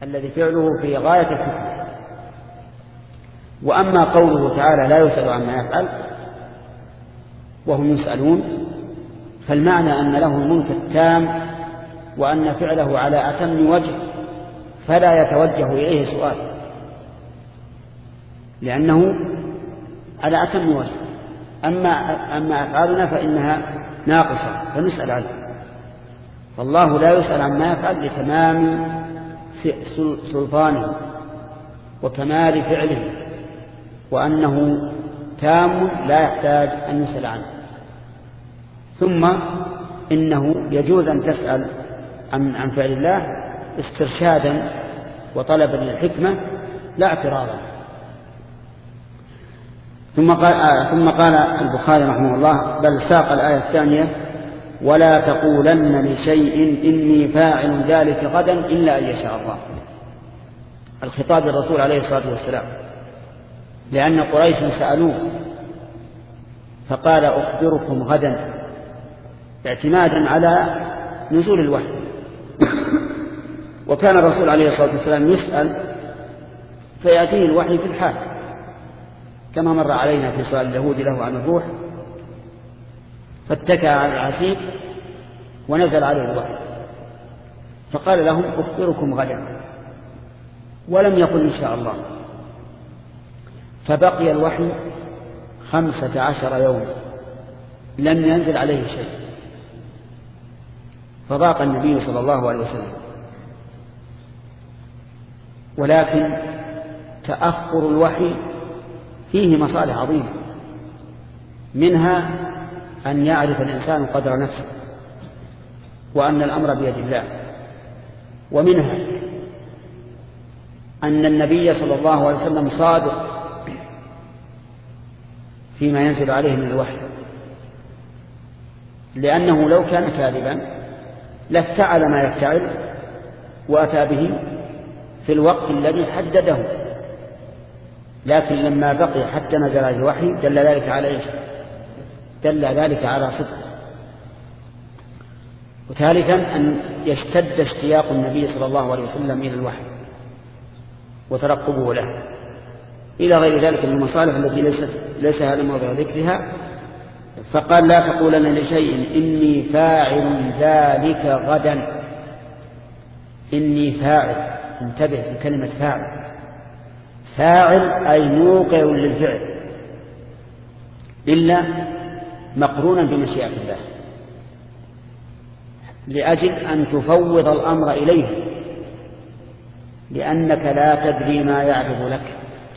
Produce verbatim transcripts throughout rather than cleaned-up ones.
الذي فعله في غاية الحكمة. وأما قوله تعالى لا يسأل عما يفعل وهم يسألون، فالمعنى أن له الملك التام وأن فعله على أتم وجه، فلا يتوجه إليه سؤال لأنه على أتم وجه. أما, أما أفعالنا فإنها ناقصة فنسأل عنها، فالله لا يسأل عما يفعل لتمام سلطانه وكمال فعله، وأنه تام لا يحتاج أن يسأل عنه. ثم إنه يجوز أن تسأل عن, عن فعل الله استرشادا وطلبا للحكمة لا اعتراضا. ثم قال, آه ثم قال البخاري رحمه الله بل ساق الآية الثانية ولا تقولن لشيء إني فاعل ذلك غدا إلا أن يشاء الله، الخطاب للرسول عليه الصلاة والسلام، لأن قريش سألوه فقال أخبركم غدا اعتمادا على نزول الوحي. وكان الرسول عليه الصلاة والسلام يسأل فيأتيه الوحي في الحال، كما مر علينا في سؤال اليهود له عن الروح، فاتكى على العسير ونزل عليه الوحي فقال لهم أخبركم غدا، ولم يقل إن شاء الله. فبقي الوحي خمسة عشر يوم لم ينزل عليه شيء، فضاق النبي صلى الله عليه وسلم. ولكن تأخر الوحي فيه مصالح عظيمة، منها أن يعرف الإنسان قدر نفسه وأن الأمر بيد الله، ومنها أن النبي صلى الله عليه وسلم صادق فيما ينزل عليه من الوحي، لأنه لو كان كاذبا لافتعل ما يفتعل وأتى به في الوقت الذي حدده، لكن لما بقي حتى نزل عليه الوحي دل ذلك على إيش؟ دل ذلك على صدقه. وثالثا أن يشتد اشتياق النبي صلى الله عليه وسلم إلى الوحي وترقبه له، إلى غير ذلك من المصالح التي ليست ليس هذا موضع ذكرها. فقال لا تقولن لشيء إني فاعل ذلك غدا. إني فاعل، انتبه في كلمة فاعل، فاعل أي موقع للفعل إلا مقرونا بمشيئة الله، لأجل أن تفوض الأمر إليه، لأنك لا تدري ما يعرض لك.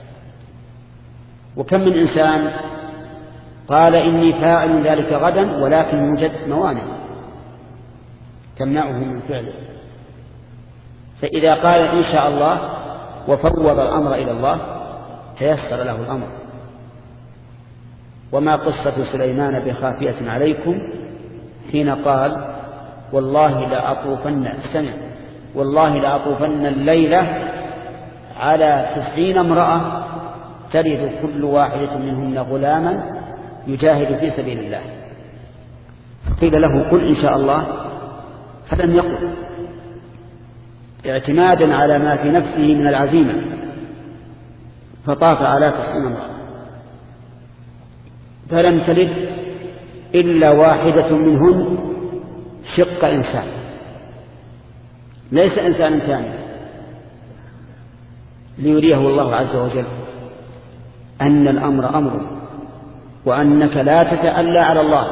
وكم من إنسان قال إني فاعل ذلك غدا ولكن يوجد موانع تمنعه من فعله، فإذا قال إن شاء الله وفوض الأمر إلى الله تيسر له الأمر. وما قصة سليمان بخافية عليكم حين قال والله لأطوفن استمع والله لأطوفن الليلة على تسعين امرأة ترد كل واحدة منهن غلاما يجاهد في سبيل الله. قيل له قل إن شاء الله فلم يقل، اعتمادا على ما في نفسه من العزيمة، فطاف على تسعين امرأة فلم تلد إلا واحدة منهن شق إنسان، ليس إنسانا ثاني، ليريه الله عز وجل أن الأمر أمر، وأنك لا تتألى على الله،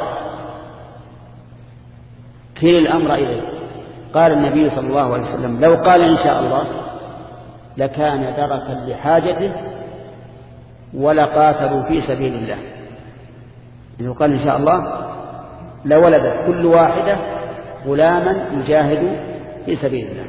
كل الأمر إليه. قال النبي صلى الله عليه وسلم لو قال إن شاء الله لكان دركا لحاجته ولقاتلوا في سبيل الله. إذا قال إن شاء الله لولدت كل واحدة غلاما يجاهد في سبيل الله.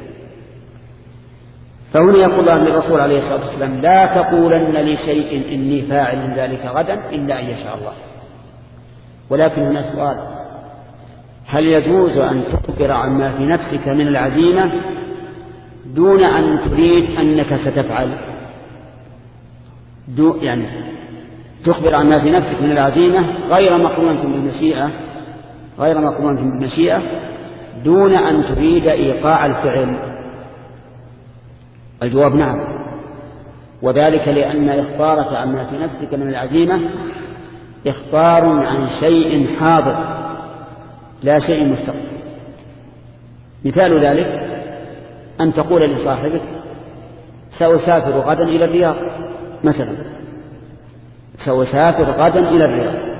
فهنا يقول الله للرسول عليه الصلاة والسلام لا تقولن لشيء إني فاعل ذلك غدا إلا أن يشاء الله. ولكن هنا سؤال، هل يجوز أن تخبر عما في نفسك من العزيمة دون أن تريد أنك ستفعل؟ دو يعني تخبر عما في نفسك من العزيمة غير مقرونة بالمشيئة غير مقرونة بالمشيئة دون أن تريد إيقاع الفعل. الجواب نعم، وذلك لأن إخبارك عما في نفسك من العزيمة إخبار عن شيء حاضر لا شيء مستقبل. مثال ذلك أن تقول لصاحبك سأسافر غدا إلى الرياض مثلا، سأسافر غدا إلى الرياض،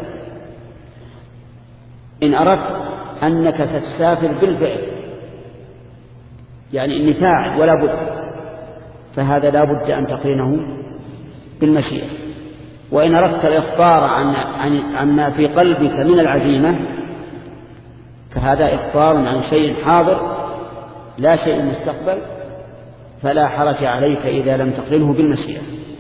إن أردت أنك ستسافر بالفعل يعني إني فاعل ولا بد، فهذا لا بد أن تقرنه بالمشيئة. وإن أردت الإخبار عن, عن, عن ما في قلبك من العزيمة فهذا إخبار عن شيء حاضر لا شيء مستقبل، فلا حرج عليك إذا لم تقرنه بالمشيئة.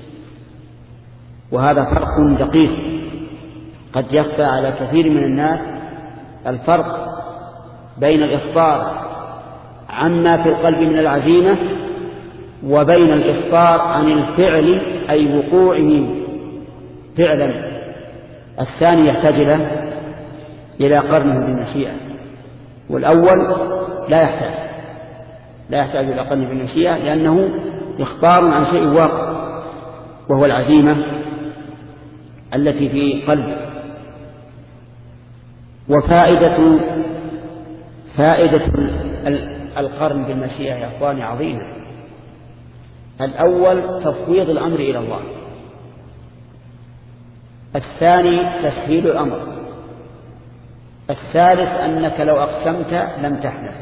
وهذا فرق دقيق قد يخفى على كثير من الناس، الفرق بين الإخبار عما في القلب من العزيمة وبين الإخبار عن الفعل أي وقوعه فعلا. الثاني يحتاج إلى قرنه بالمشيئة، والأول لا يحتاج لا يحتاج إلى قرنه بالمشيئة لأنه إخبار عن شيء واقع وهو العزيمة التي في قلبه. وفائدة فائدة القرن بالمشيئة يا أخواني عظيمة. الأول تفويض الأمر إلى الله، الثاني تسهيل الأمر، الثالث أنك لو أقسمت لم تحنث.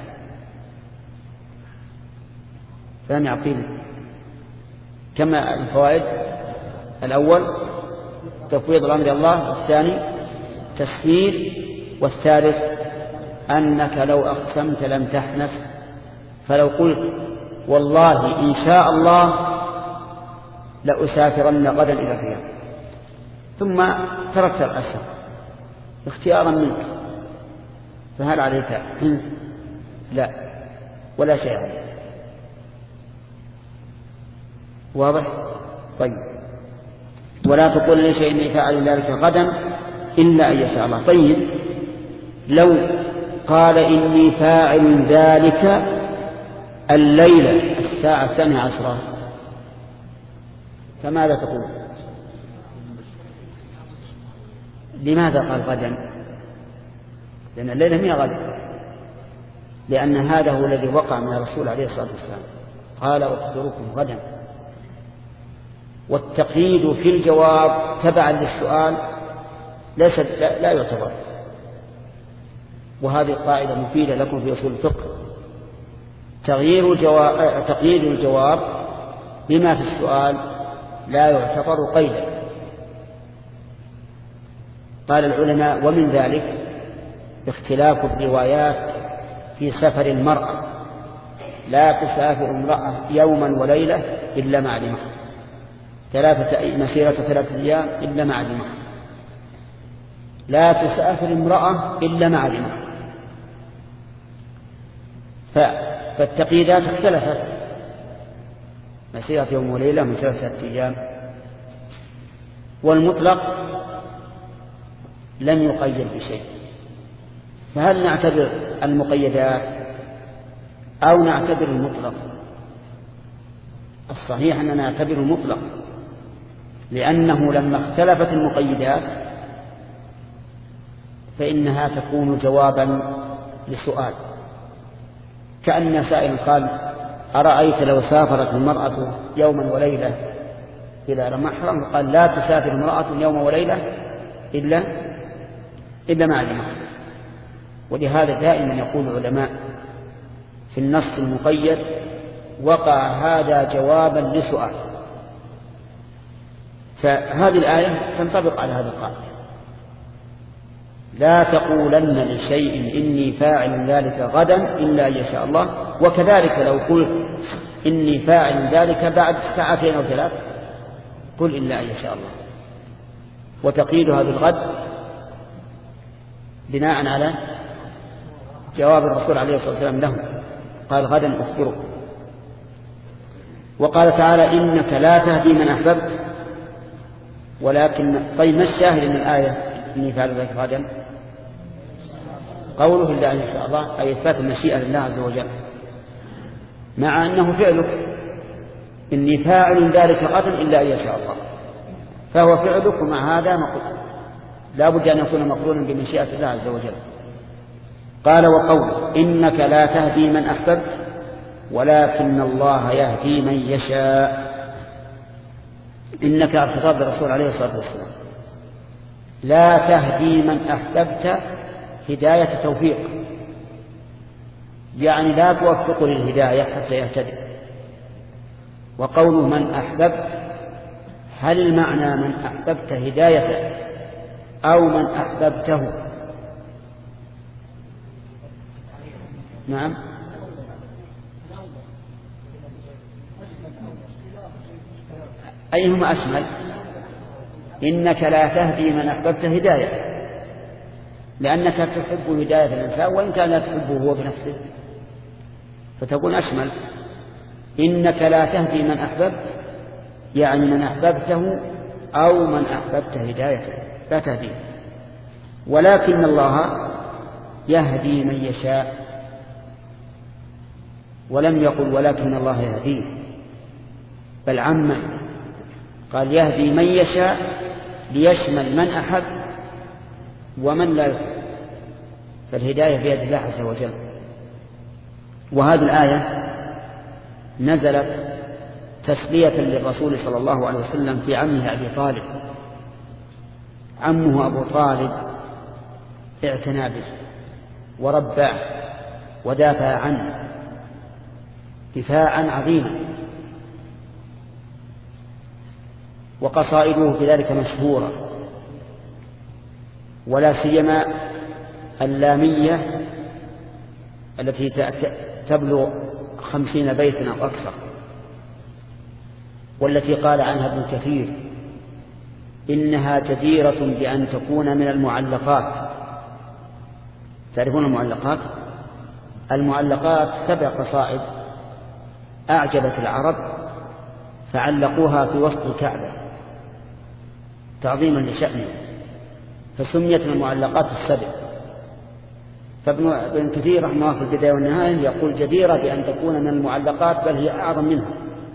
فهم يعقيل كما الفوائد؟ الأول تفويض الأمر إلى الله، الثاني تسهيل، والثالث أنك لو أقسمت لم تحنث. فلو قلت والله إن شاء الله لأسافرن غدا إلى الرياض ثم تركت القسم اختيارا منك، فهل عليك حنث؟ لا، ولا شيء عليك. واضح؟ طيب. ولا تقول لشيء إني فاعل ذلك غدا إلا أن يشاء الله. طيب، لو قال إني فاعل ذلك الليلة الساعة الثانية عشرة فماذا تقول؟ لماذا قال غدا؟ لأن الليلة من غدا، لأن هذا هو الذي وقع من الرسول عليه الصلاة والسلام، قال أخبركم غدا. والتقييد في الجواب تبعا للسؤال ليس لا, لا يعتبر. وهذه قاعدة مفيدة لكم في أصول الفقه، تغيير الجواب تقييد الجواب بما في السؤال لا يعتبر قيدا. قال العلماء ومن ذلك اختلاف الروايات في سفر المرأة، لا تسافر امرأة يوما وليلة إلا مع محرم، ثلاثة مسيرة ثلاثة أيام إلا مع محرم، لا تسافر امرأة إلا مع محرم. فالتقييدات اختلفت، مسيرة يوم وليلة من ثلاثة أيام. والمطلق لم يقيد بشيء، فهل نعتبر المقيدات أو نعتبر المطلق؟ الصحيح أننا نعتبر المطلق، لأنه لما اختلفت المقيدات فإنها تكون جوابا لسؤال. كأن سائل قال أرأيت لو سافرت المرأة يوما وليلة إلى محرم؟ قال لا تسافر امرأة يوم وليلة إلا إلا مع المحرم. ولهذا دائما يقول العلماء في النص المقيد وقع هذا جوابا لسؤال. فهذه الآية تنطبق على هذا القاعدة، لا تقولن لشيء إني فاعل ذلك غدا إلا أن يشاء الله. وكذلك لو قلت إني فاعل ذلك بعد ساعتين أو ثلاث قل إلا أن يشاء الله. وتقييدها بالغد بناء على جواب الرسول عليه الصلاة والسلام له، قال غدا أخبرك. وقال تعالى إنك لا تهدي من أحببت ولكن. طيب ما الشاهد من الآية إني فاعل ذلك غدا؟ قوله إلا أن يشاء الله، أي إثبات المشيئة لله عز وجل، مع أنه فعلك إني فاعل ذلك غدا إلا أن يشاء الله، فهو فعلك مع هذا لا بد أن يكون مقرونا بمشيئة الله عز وجل. قال وقول إنك لا تهدي من أحببت ولكن الله يهدي من يشاء. إنك الخطاب للرسول عليه الصلاة والسلام، لا تهدي من أحببت هداية توفيق، يعني لا توفق للهداية حتى يهتدي. وقول من أحببت، هل المعنى من أحببت هدايته أو من أحببته؟ نعم، أيهما أشمل؟ إنك لا تهدي من أحببت هداية، لأنك تحب هداية الإنسان وإن كان لا تحبه هو بنفسه، فتكون أشمل. إنك لا تهدي من أحببت يعني من أحببته أو من أحببت هدايته لا تهديه، ولكن الله يهدي من يشاء، ولم يقل ولكن الله يهديه، بل عمّ قال يهدي من يشاء ليشمل من أحب ومن لا يحب، فالهداية بيد الله عز وجل. وهذه الآية نزلت تسلية للرسول صلى الله عليه وسلم في عمه أبي طالب. عمه أبو طالب اعتنى به ورباه ودافع عنه دفاعا عظيما، وقصائده في ذلك مشهورة، ولا سيما اللامية التي تبلغ خمسين بيتا أو أكثر، والتي قال عنها ابن كثير إنها جديرة بأن تكون من المعلقات. تعرفون المعلقات؟ المعلقات سبع قصائد أعجبت العرب فعلقوها في وسط الكعبة تعظيما لشأنه، فسميت المعلقات السبع. فابن كثير رحمه الله في البداية والنهاية يقول جديرة بأن تكون من المعلقات، بل هي أعظم منها.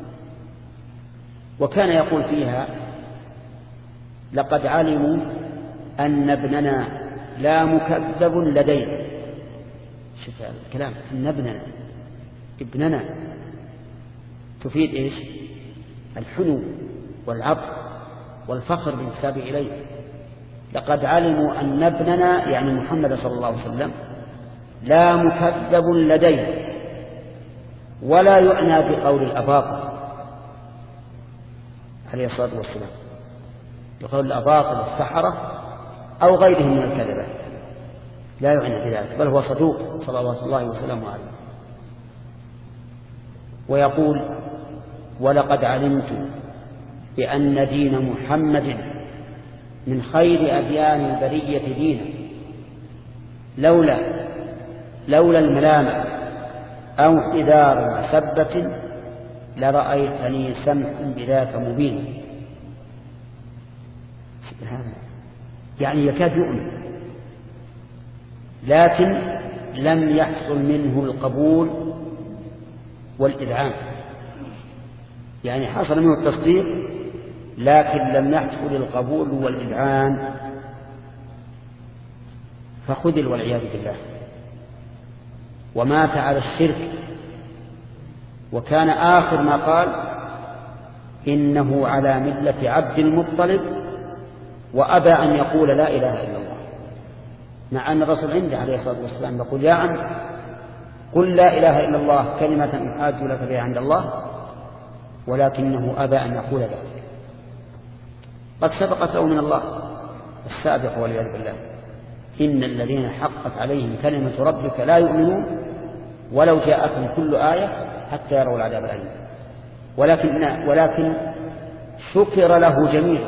وكان يقول فيها لقد علموا أن ابننا لا مكذب لدينا. شوف الكلام، أن ابننا ابننا تفيد إيش؟ الحنو والعطف والفخر بالنسبة إليه. لقد علموا أن ابننا يعني محمد صلى الله عليه وسلم لا مكذب لدينا، ولا يعنى بقول الأباطل عليه الصلاة والسلام، بقول الأباطل السحرة أو غيرهم من الكذبة، لا يعنى بذلك، بل هو صدوق صلوات الله وسلامه عليه. ويقول ولقد علمت بأن دين محمد من خير أديان البرية دينا، لولا لولا الملامة أو اعتذار مسبة لرأيتني سمحا بذاك مبينا. يعني يكاد يؤمن، لكن لم يحصل منه القبول والإذعان، يعني حصل منه التصديق لكن لم يحصل القبول والإذعان، فخذل والعياذ بالله، ومات على الشرك. وكان آخر ما قال إنه على ملة عبد المطلب، وأبى أن يقول لا إله إلا الله، مع أن الرسول عنده عليه الصلاة والسلام يقول يا عم قل لا إله إلا الله كلمة أحاج لك بها عند الله، ولكنه أبى أن يقول ذلك. قد سبقت له من الله السابق والعياذ بالله إن الذين حقت عليهم كلمة ربك لا يؤمنون ولو جاءتهم كل آية حتى يروا العذاب الأليم. ولكن ولكن شكر له جميعا،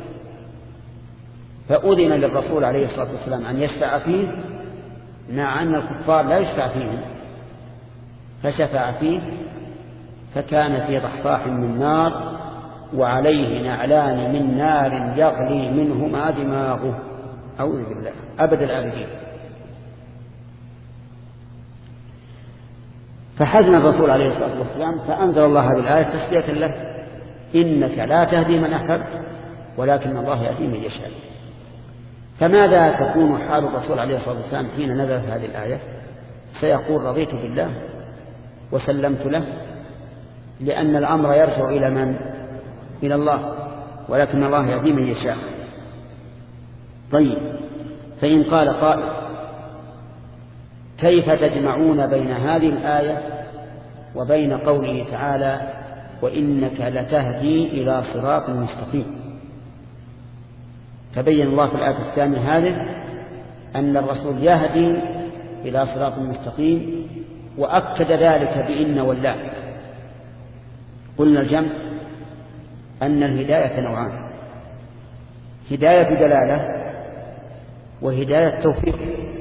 فأذن للرسول عليه الصلاة والسلام أن يشفع فيه، مع أن الكفار لا يشفع فيهم، فشفع فيه، فكان في ضحضاح من نار وعليه نعلان من نار يغلي منهما دماغه، أعوذ بالله، أبد الآبدين. فحزن الرسول عليه الصلاة والسلام فأنزل الله هذه الآية تسلية له: إنك لا تهدي من أحببت ولكن الله يهدي من يشاء. فماذا تكون حال الرسول عليه الصلاة والسلام حين نزلت هذه الآية؟ سيقول: رضيت بالله وسلمت له، لأن الأمر يرجع إلى من؟ إلى الله، ولكن الله يهدي من يشاء. طيب، فإن قال قائل: كيف تجمعون بين هذه الآية وبين قوله تعالى: وإنك لتهدي إلى صراط مستقيم؟ فبين الله في الآية الثانية هذه أن الرسول يهدي إلى صراط مستقيم، وأكد ذلك بإن واللا. قلنا الجمع أن الهداية نوعان: هداية دلالة وهداية توفيق.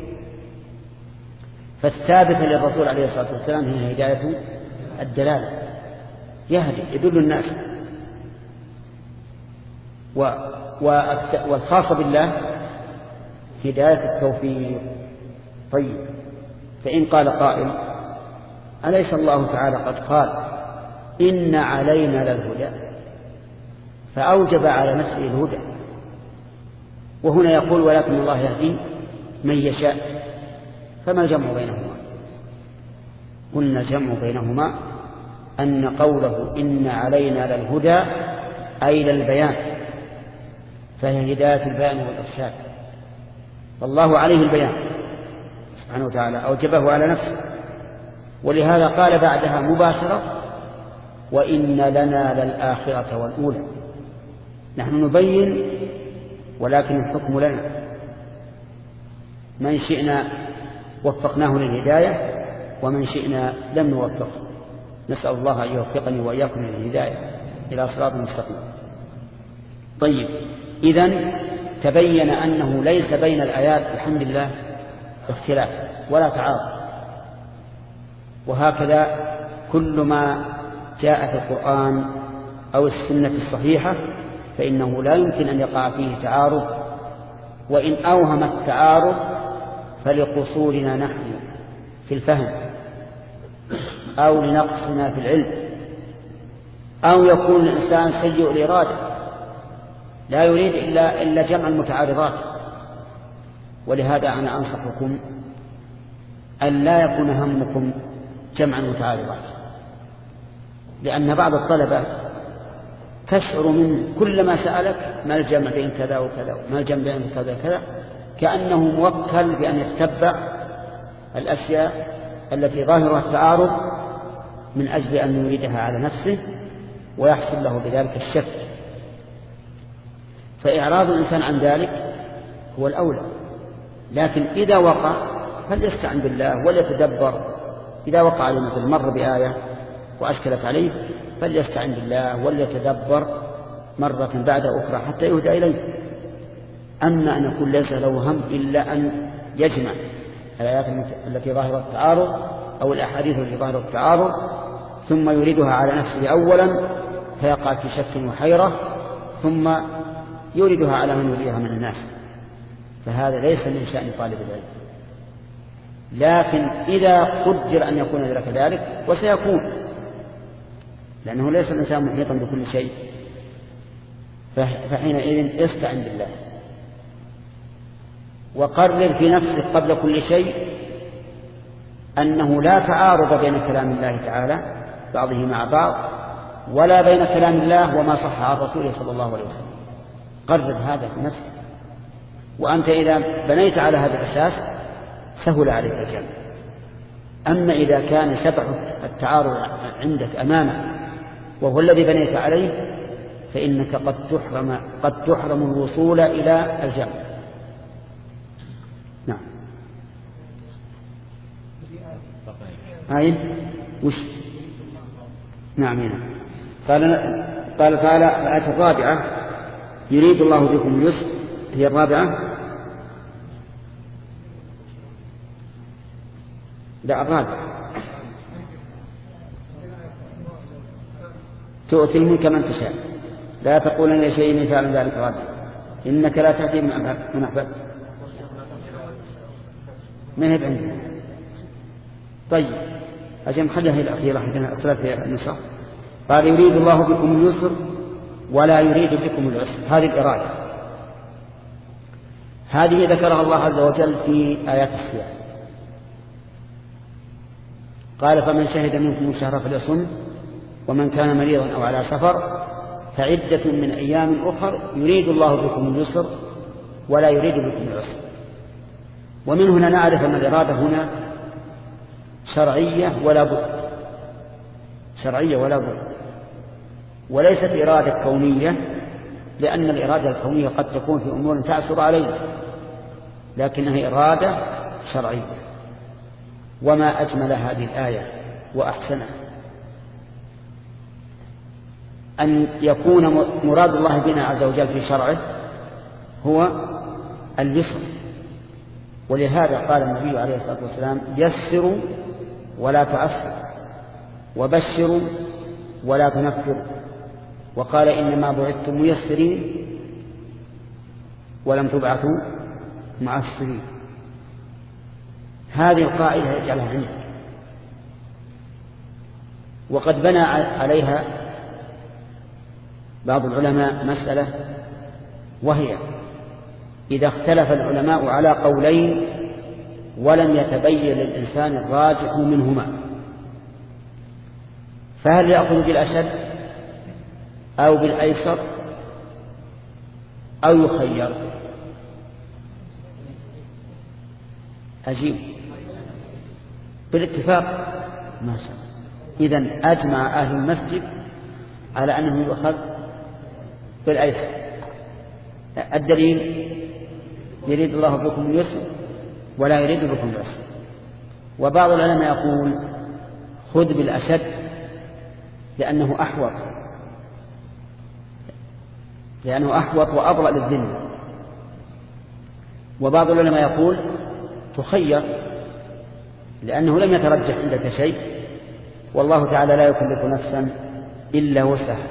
فالثابتة للرسول عليه الصلاة والسلام هي هداية الدلالة، يهدي يدل الناس، و والخاصة بالله هداية التوفيق. طيب، فإن قال قائل: أليس الله تعالى قد قال إن علينا للهدى، فأوجب على نفسه الهدى، وهنا يقول ولكن الله يهدي من يشاء، فما الجمع بينهما؟ قلنا الجمع بينهما أن قوله إن علينا للهدى أي للبيان، فهي هداية البيان والإرشاد، والله عليه البيان سبحانه وتعالى أوجبه على نفسه، ولهذا قال بعدها مباشرة: وإن لنا للآخرة والأولى. نحن نبين ولكن الحكم لنا، من شئنا وفقناه للهداية ومن شئنا لم نوفقه. نسأل الله أن يوفقني وإياكم للهداية إلى صراط مستقيم. طيب، إذن تبين أنه ليس بين الآيات الحمد لله اختلاف ولا تعارض، وهكذا كل ما جاء في القرآن أو السنة الصحيحة فإنه لا يمكن أن يقع فيه تعارض، وإن أوهم التعارض فلقصورنا نحن في الفهم أو لنقصنا في العلم، أو يكون الإنسان سيء الإرادة لا يريد إلا, إلا جمع المتعارضات. ولهذا أنا أنصحكم أن لا يكون همكم جمع المتعارضات، لأن بعض الطلبة تشعر من كل ما سألك ما الجمع بين كذا وكذا وما الجمع بين كذا وكذا، كأنه موكل بأن يتتبع الأشياء التي ظاهرها التعارض من أجل أن يريدها على نفسه ويحصل له بذلك الشك. فإعراض الإنسان عن ذلك هو الأولى، لكن إذا وقع فليستعن بالله وليتدبر. إذا وقع عليه مثل مر بآية وأشكلت عليه فليستعن بالله وليتدبر مرة بعد أخرى حتى يهدى إليه. أما أن يكون ليس له هم إلا أن يجمع الآيات التي ظاهرة التعارض أو الأحاديث التي ظاهرة التعارض ثم يريدها على نفسه أولا فيقع في شك وحيرة، ثم يريدها على من يريدها من الناس، فهذا ليس من شأن طالب العلم. لكن إذا قدر أن يكون ذلك ذلك وسيكون، لأنه ليس الإنسان محيطا بكل شيء، فحينئذ استعن بالله وقرر في نفسك قبل كل شيء أنه لا تعارض بين كلام الله تعالى بعضه مع بعض ولا بين كلام الله وما صح عن رسوله صلى الله عليه وسلم. قرر هذا في نفسك، وأنت إذا بنيت على هذا الأساس سهل عليك الجمع. أما إذا كان شبح التعارض عندك أمامك وهو الذي بنيت عليه فإنك قد تحرم, قد تحرم الوصول إلى الجمع. نعم. هاي وش؟ نعم هنا قال قال تعالى الآية الرابعة: يريد الله بكم اليسر. هي الرابعة؟ لا، الرابعة: تؤتي الملك من تشاء لا تقولن لشيء فعل ذلك غدا إنك لا تهدي من أحببت. ما هي بعندنا؟ طيب، أجل خليها هي الأخيرة عندنا ثلاثة النسخ. قال يريد الله بكم اليسر ولا يريد بكم العسر، هذه الإرادة هذه ذكرها الله عز وجل في آيات الصيام. قال فمن شهد منكم الشهر فليصم ومن كان مريضا أو على سفر فعدة من أيام أخر يريد الله بكم اليسر ولا يريد بكم العسر. ومن هنا نعرف أن الإرادة هنا شرعية ولا بد، شرعية ولا بد، وليست إرادة كونية، لأن الإرادة الكونية قد تكون في أمور تعسر علينا، لكنها إرادة شرعية. وما أجمل هذه الآية وأحسنها أن يكون مراد الله بنا عز وجل في شرعه هو اليسر. ولهذا قال النبي عليه الصلاة والسلام يسروا ولا تعسروا وبشروا ولا تنفروا، وقال إنما بعثتم ميسرين ولم تبعثوا معسرين. هذه القاعدة يجعلها عندك. وقد بنى عليها بعض العلماء مسألة، وهي إذا اختلف العلماء على قولين ولم يتبين للإنسان الراجح منهما، فهل يأخذ بالأشد أو بالأيسر أو يخير؟ أجيب بالاتفاق ما شاء. إذن أجمع أهل المسجد على أنه يؤخذ بالأيسر. الدليل يريد الله بكم اليسر ولا يريد بكم العسر. وبعض العلماء يقول خذ بالأشد لأنه أحوط، لأنه أحوط وأبرأ للذمة. وبعض العلماء يقول تخير لأنه لم يترجح عندك شيء، والله تعالى لا يكلف نفسا إلا وسعها،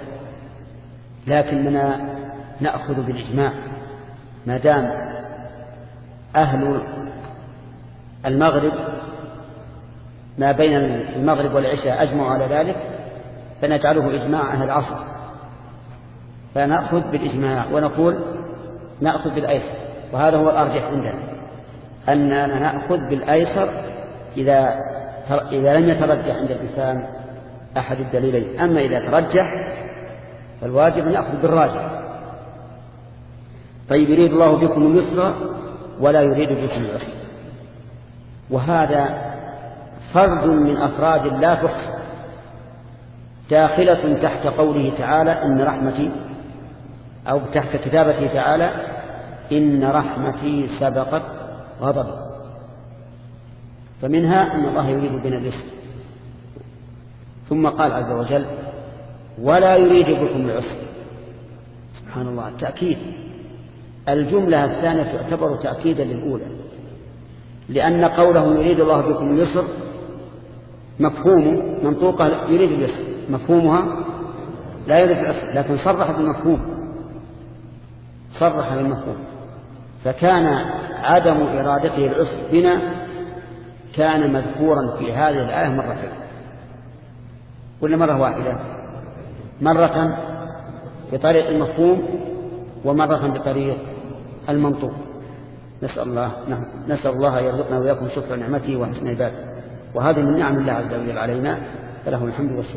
لكننا نأخذ بالإجماع. ما دام أهل المغرب ما بين المغرب والعشاء أجمعوا على ذلك فنجعله إجماع أهل العصر، فنأخذ بالإجماع ونقول نأخذ بالأيسر. وهذا هو الأرجح عندنا، أننا نأخذ بالأيسر إذا إذا لم يترجح عند الإنسان أحد الدليلين. أما إذا ترجح فالواجب أن يأخذ بالراجح. طيب يريد الله بكم اليسر ولا يريد بكم العسر، وهذا فرد من أفراد لا تحصى، داخلة تحت قوله تعالى إن رحمتي، أو تحت كتابته تعالى إن رحمتي سبقت غضبي. فمنها أن الله يريد بنا اليسر. ثم قال عز وجل ولا يريد بكم العسر. سبحان الله، تأكيد. الجملة الثانية تعتبر تأكيدا للأولى، لأن قوله يريد الله بكم اليسر مفهوم منطوقة يريد اليسر، مفهومها لا يريد العسر، لكن صرح بالمفهوم، صرح بالمفهوم. فكان عدم إرادته العسر بنا كان مذكورا في هذه الآية مرتين، ولا مرة واحدة؟ مرة بطريق المفهوم ومرة بطريق المنطوق. نسأل الله نعم نسأل الله يرزقنا وياكم شكر نعمته وحسن عباده، وهذه من نعم الله عز وجل علينا، فله الحمد والشكر.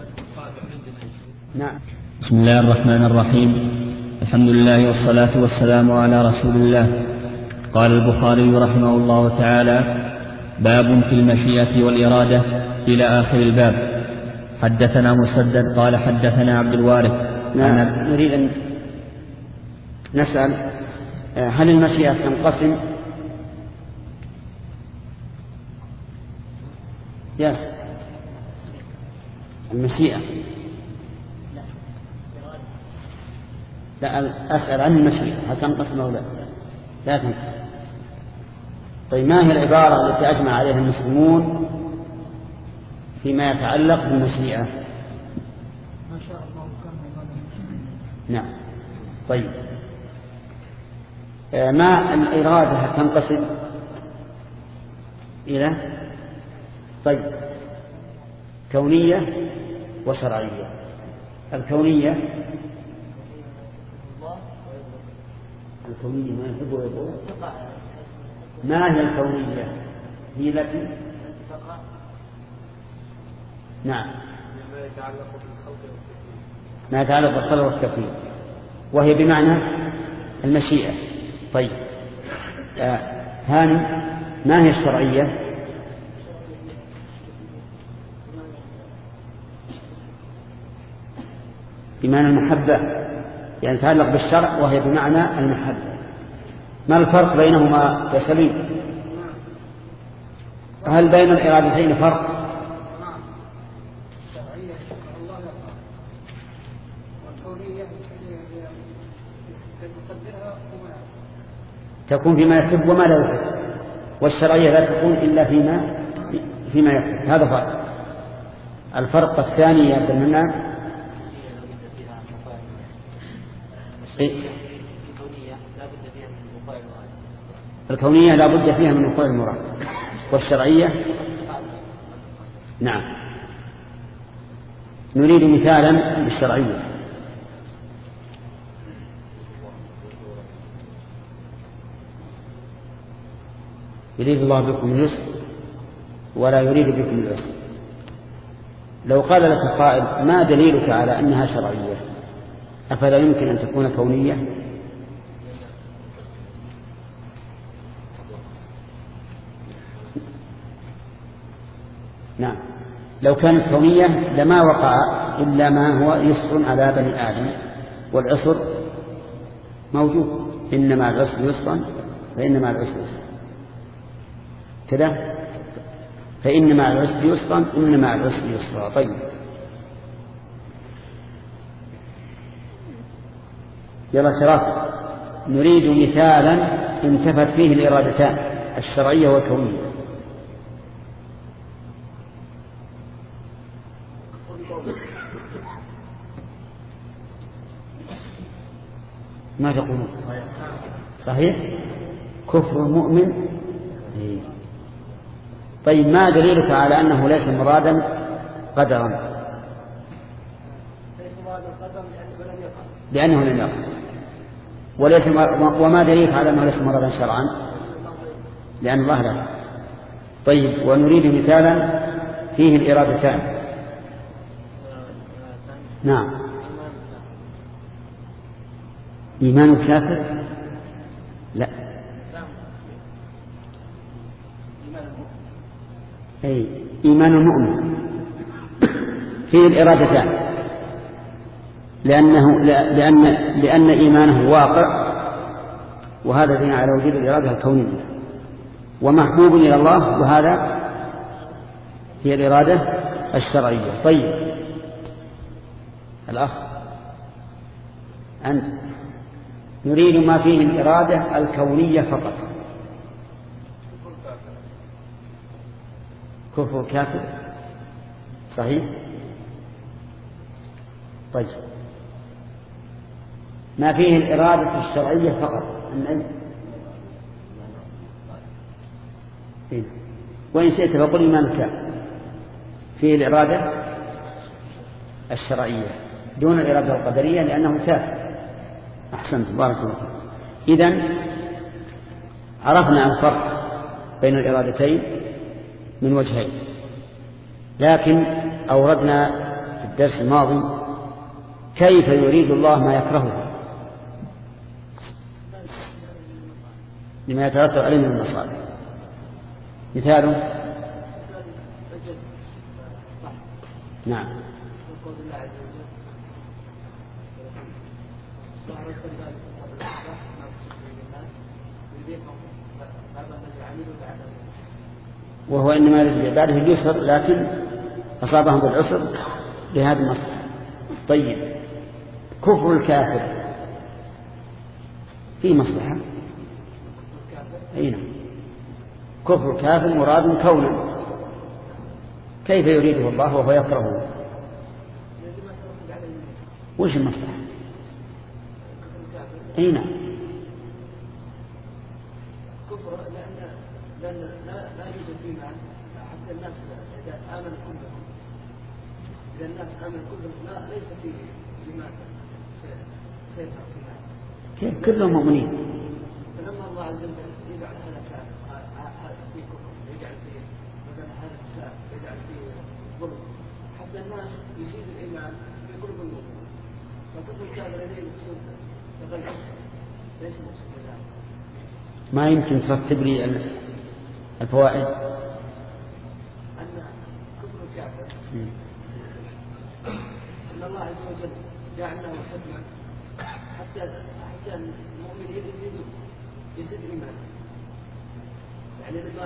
نعم. بسم الله الرحمن الرحيم، الحمد لله والصلاة والسلام على رسول الله. قال البخاري رحمه الله تعالى باب في المشيئة والإرادة إلى آخر الباب. حدثنا مسدد قال حدثنا عبد الوارث. نعم. نريد أن نسأل هل المشيئة تنقسم؟ يس المشيئة لا أسأل عن المشيئة هل تنقسم أو لا؟ لا تنقسم. طيب ما هي العبارة التي أجمع عليها المسلمون فيما يتعلق بالمشيئة؟ ما شاء الله كان. نعم. طيب ما الإرادة تنقسم إلى طيب كونية وشرعية. الكونية الكونية ما يحب ويقول ما هي الكونية؟ هي التي نعم ما يتعلق بالخلق والتكوين، وهي بمعنى المشيئة. طيب آه. هاني ما هي الشرعية؟ بمعنى المحبة، يعني تتعلق بالشرع وهي بمعنى المحبة. ما الفرق بينهما يا سليم؟ هل بين الإرادتين فرق؟ تكون فيما يحب وما لا يحب، والشرعية لا تكون إلا فيما فيما يحب. هذا فرق. الفرق الثاني يا ابن منان الكونية لا بد فيها من وقوع المراد، والشرعية نعم. نريد مثالا بالشرعية. يريد الله بكم اليسر ولا يريد بكم العسر. لو قال لك قائل ما دليلك على أنها شرعية؟ أفلا يمكن أن تكون كونية؟ نعم. لو كانت كونية لما وقع إلا ما هو يسر على بني آدم، والعسر موجود. إن مع العسر يسرا فإن مع العسر يسرا كذا، فإن مع العسر يسرا إن مع العسر يسرا. طيب يلا شراف، نريد مثالا انتفت فيه الإرادتان الشرعية والكونية. ما تقولون؟ صحيح كفر المؤمن. طيب ما دليلك على أنه ليس مرادا قدرا؟ لأنه لم يقع. وليس وما دليلك على أنه ليس مرادا شرعا؟ لأن الله لا. طيب ونريد مثالا فيه الإرادتان. نعم. إيمان الكافر؟ لا. أي إيمان المؤمن فيه الإرادتان، لأنه لأن لأن إيمانه واقع، وهذا دين على وجود الإرادة الكونية، ومحبوب إلى الله، وهذا هي الإرادة الشرعية. طيب الأخ أنت، نريد ما فيه الإرادة الكونية فقط. كفر كافر صحيح. طيب ما فيه الإرادة الشرعية فقط. وإن شئت فقل إيمان الكافر فيه الإرادة الشرعية دون الإرادة القدرية لأنه كافر. أحسنت بارك الله فيك. إذن عرفنا الفرق بين الإرادتين من وجهين، لكن أوردنا في الدرس الماضي كيف يريد الله ما يكرهه لما يترتب عليه من المصالح. مثاله نعم وهو إنما يريد بعباده اليسر لكن أصابهم بالعسر لهذه المصلحة. طيب كفر الكافر فيه مصلحة. أين كفر الكافر مراد كونا، كيف يريده الله وهو يكرهه؟ وش المصلحة؟ أين كفر لأن لا لا يوجد إيمان حتى الناس إذا آمنوا كلهم الأمر كله لا ليس فيه جماعة سيفها كيف كلهم مؤمنين؟ فلما الله عز وجل يجعل هلكا فيكم يجعل فيه مثلا هذا الفساد يجعل فيه ظلم حتى الناس يزيد الإيمان في قلوب المؤمنين فكل الكافر الذي مقصود تغير ليس مقصود ذلك. ما يمكن ترتب لي الفوائد؟ أن كفر الكافر أن الله عز وجل جعل له حكمة حتى حتى المؤمن يزيد يزيد إيمان يعني لما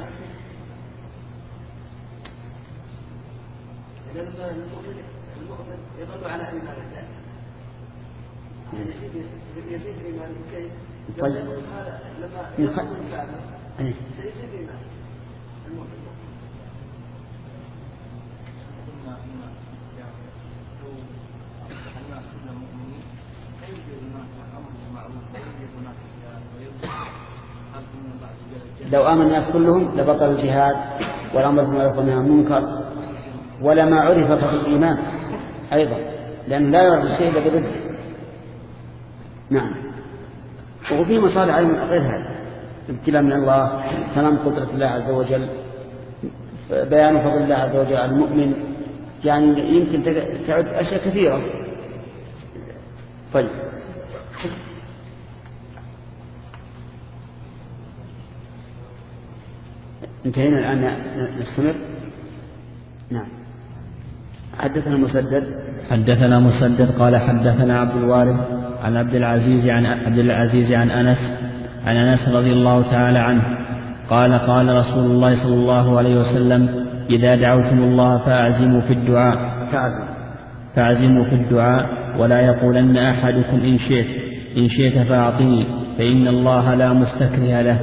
يعني لما المؤمن المؤمن يظل على إيمان الله يعني يزيد يزيد إيمان كيف؟ طيب. لما يدخل الكافر سيزيد إيمان المؤمن. لو آمن الناس كلهم لبطل الجهاد والأمر بالمعروف والنهي عن المنكر ولما عرف فضل الإيمان أيضا لأنه لا يعرف الشيء إلا بضده. نعم. وفي مصالح أيضا غير هذا ابتلاء من الله تمام قدرة الله عز وجل بيان فضل الله عز وجل على المؤمن يعني يمكن تعد أشياء كثيرة. طيب انتهينا الآن نستمر. نعم. حدثنا مسدد حدثنا مسدد قال حدثنا عبد الوارث عن عبد العزيز عن عبد العزيز عن أنس عن أنس رضي الله تعالى عنه قال قال رسول الله صلى الله عليه وسلم إذا دعوتم الله فأعزموا في الدعاء فأعزموا في الدعاء ولا يقولن أحدكم إن شئت إن شئت فأعطني فإن الله لا مستكره له.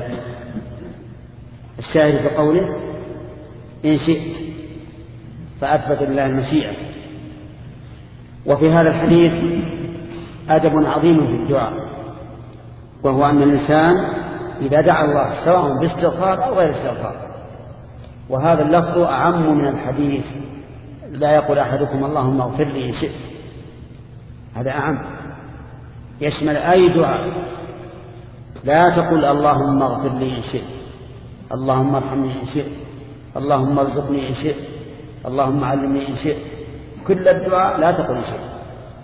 الشاهد بقوله إن شئت فأثبت لله المشيئة. وفي هذا الحديث أدب عظيم في الدعاء وهو أن الإنسان إذا دعا الله سواء باستغفار أو غير استغفار وهذا اللفظ أعم من الحديث لا يقول أحدكم اللهم اغفر لي إن شئت هذا أعم يشمل أي دعاء. لا تقول اللهم اغفر لي إن شئت اللهم ارحمني إن شئت اللهم ارزقني إن شئت اللهم علمني إن شئت كل الدعاء لا تقول إن شئت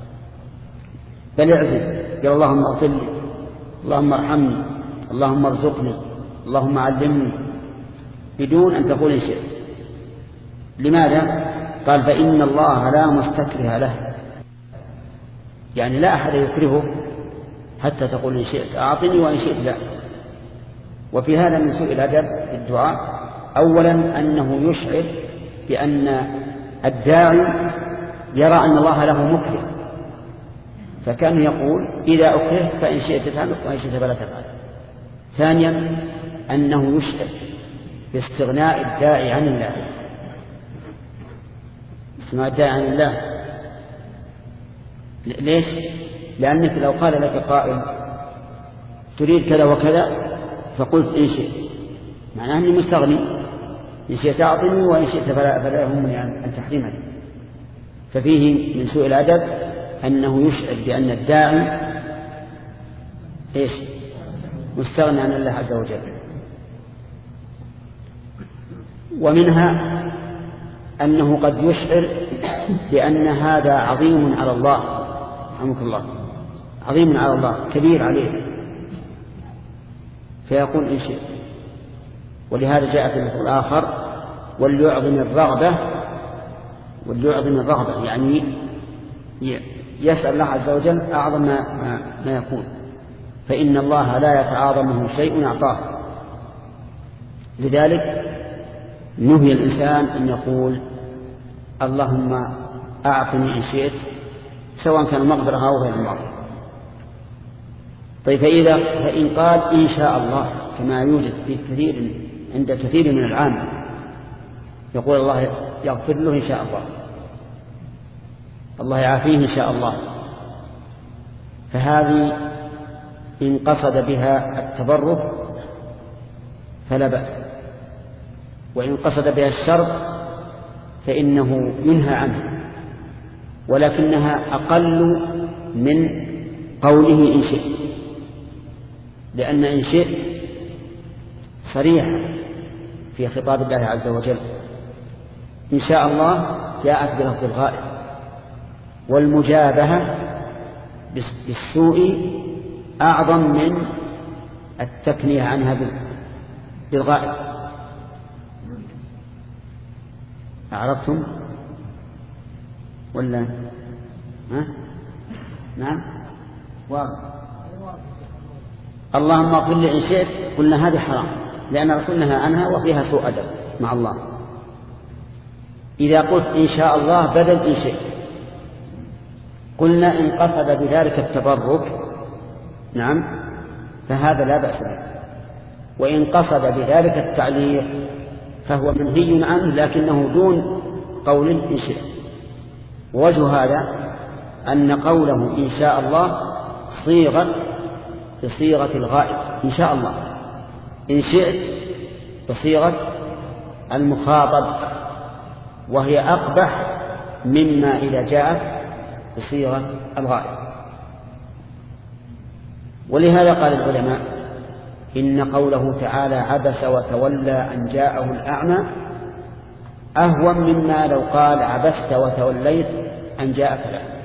بل اعزم قال اللهم اغفر لي اللهم ارحمني اللهم ارزقني اللهم علمني بدون أن تقول إن شئت. لماذا؟ قال فإن الله لا مستكره له يعني لا أحد يكرهه حتى تقول إن شئت أعطني وإن شئت لا. وفي هذا من سوء الأدب في الدعاء أولا أنه يشعر بأن الداعي يرى أن الله له مكره فكان يقول إذا أكرهت فإن شئت تفعل وإن شئت فلا تفعل. ثانيا أنه يشعر باستغناء الداعي عن الله استغناء الداعي عن الله. ليش؟ لأنك لو قال لك قائل تريد كذا وكذا فقلت إن شئت معناه أني مستغني إن شئت أعطني وإن شئت فلا, فلا يهمني أن تحرمني. ففيه من سوء الأدب أنه يشعر بأن الداعي إيش مستغني عن الله عز وجل. ومنها أنه قد يشعر بأن هذا عظيم على الله رحمك الله عظيم على الله كبير عليه فيقول إن شئت. ولهذا جاء في اللفظ الآخر وليعظم الرغبة وليعظم الرغبة يعني يسأل الله عز وجل أعظم ما, ما يكون فإن الله لا يتعاظمه شيء أعطاه. لذلك نهي الإنسان أن يقول اللهم أعطني إن شئت سواء كان المقدرة أو غير المقدرة. طيب فإذا فإن قال إن شاء الله كما يوجد في كثير عند كثير من العامة يقول الله يغفر له إن شاء الله الله يعافيه إن شاء الله فهذه إن قصد بها التبرك فلا بأس وإن قصد بها الشر فإنه ينهى عنه ولكنها أقل من قوله إن شئت، لأن إن شئت صريحة في خطاب الله عز وجل. إن شاء الله جاءت بلفظ الغائب، والمجابهة بالسوء أعظم من التكنية عنها بالغائب. أعرفتم ولا ها؟ نعم واضح. اللهم اغفر لي إن شئت، قلنا هذه حرام لأن رسولنا نهى عنها وفيها سوء أدب مع الله. إذا قلت إن شاء الله بدل إن شئت، قلنا إن قصد بذلك التبرك نعم فهذا لا بأس به، وإن قصد بذلك التعليق فهو منهي عنه لكنه دون قول إن شئت. ووجه هذا أن قوله إن شاء الله صيغة بصيغة الغائب إن شاء الله، إن شئت بصيغة المخاطب، وهي أقبح مما إذا جاءت بصيغة الغائب. ولهذا قال العلماء إن قوله تعالى عبس وتولى أن جاءه الأعمى أهون مما لو قال عبست وتوليت أن جاءك الأعمى،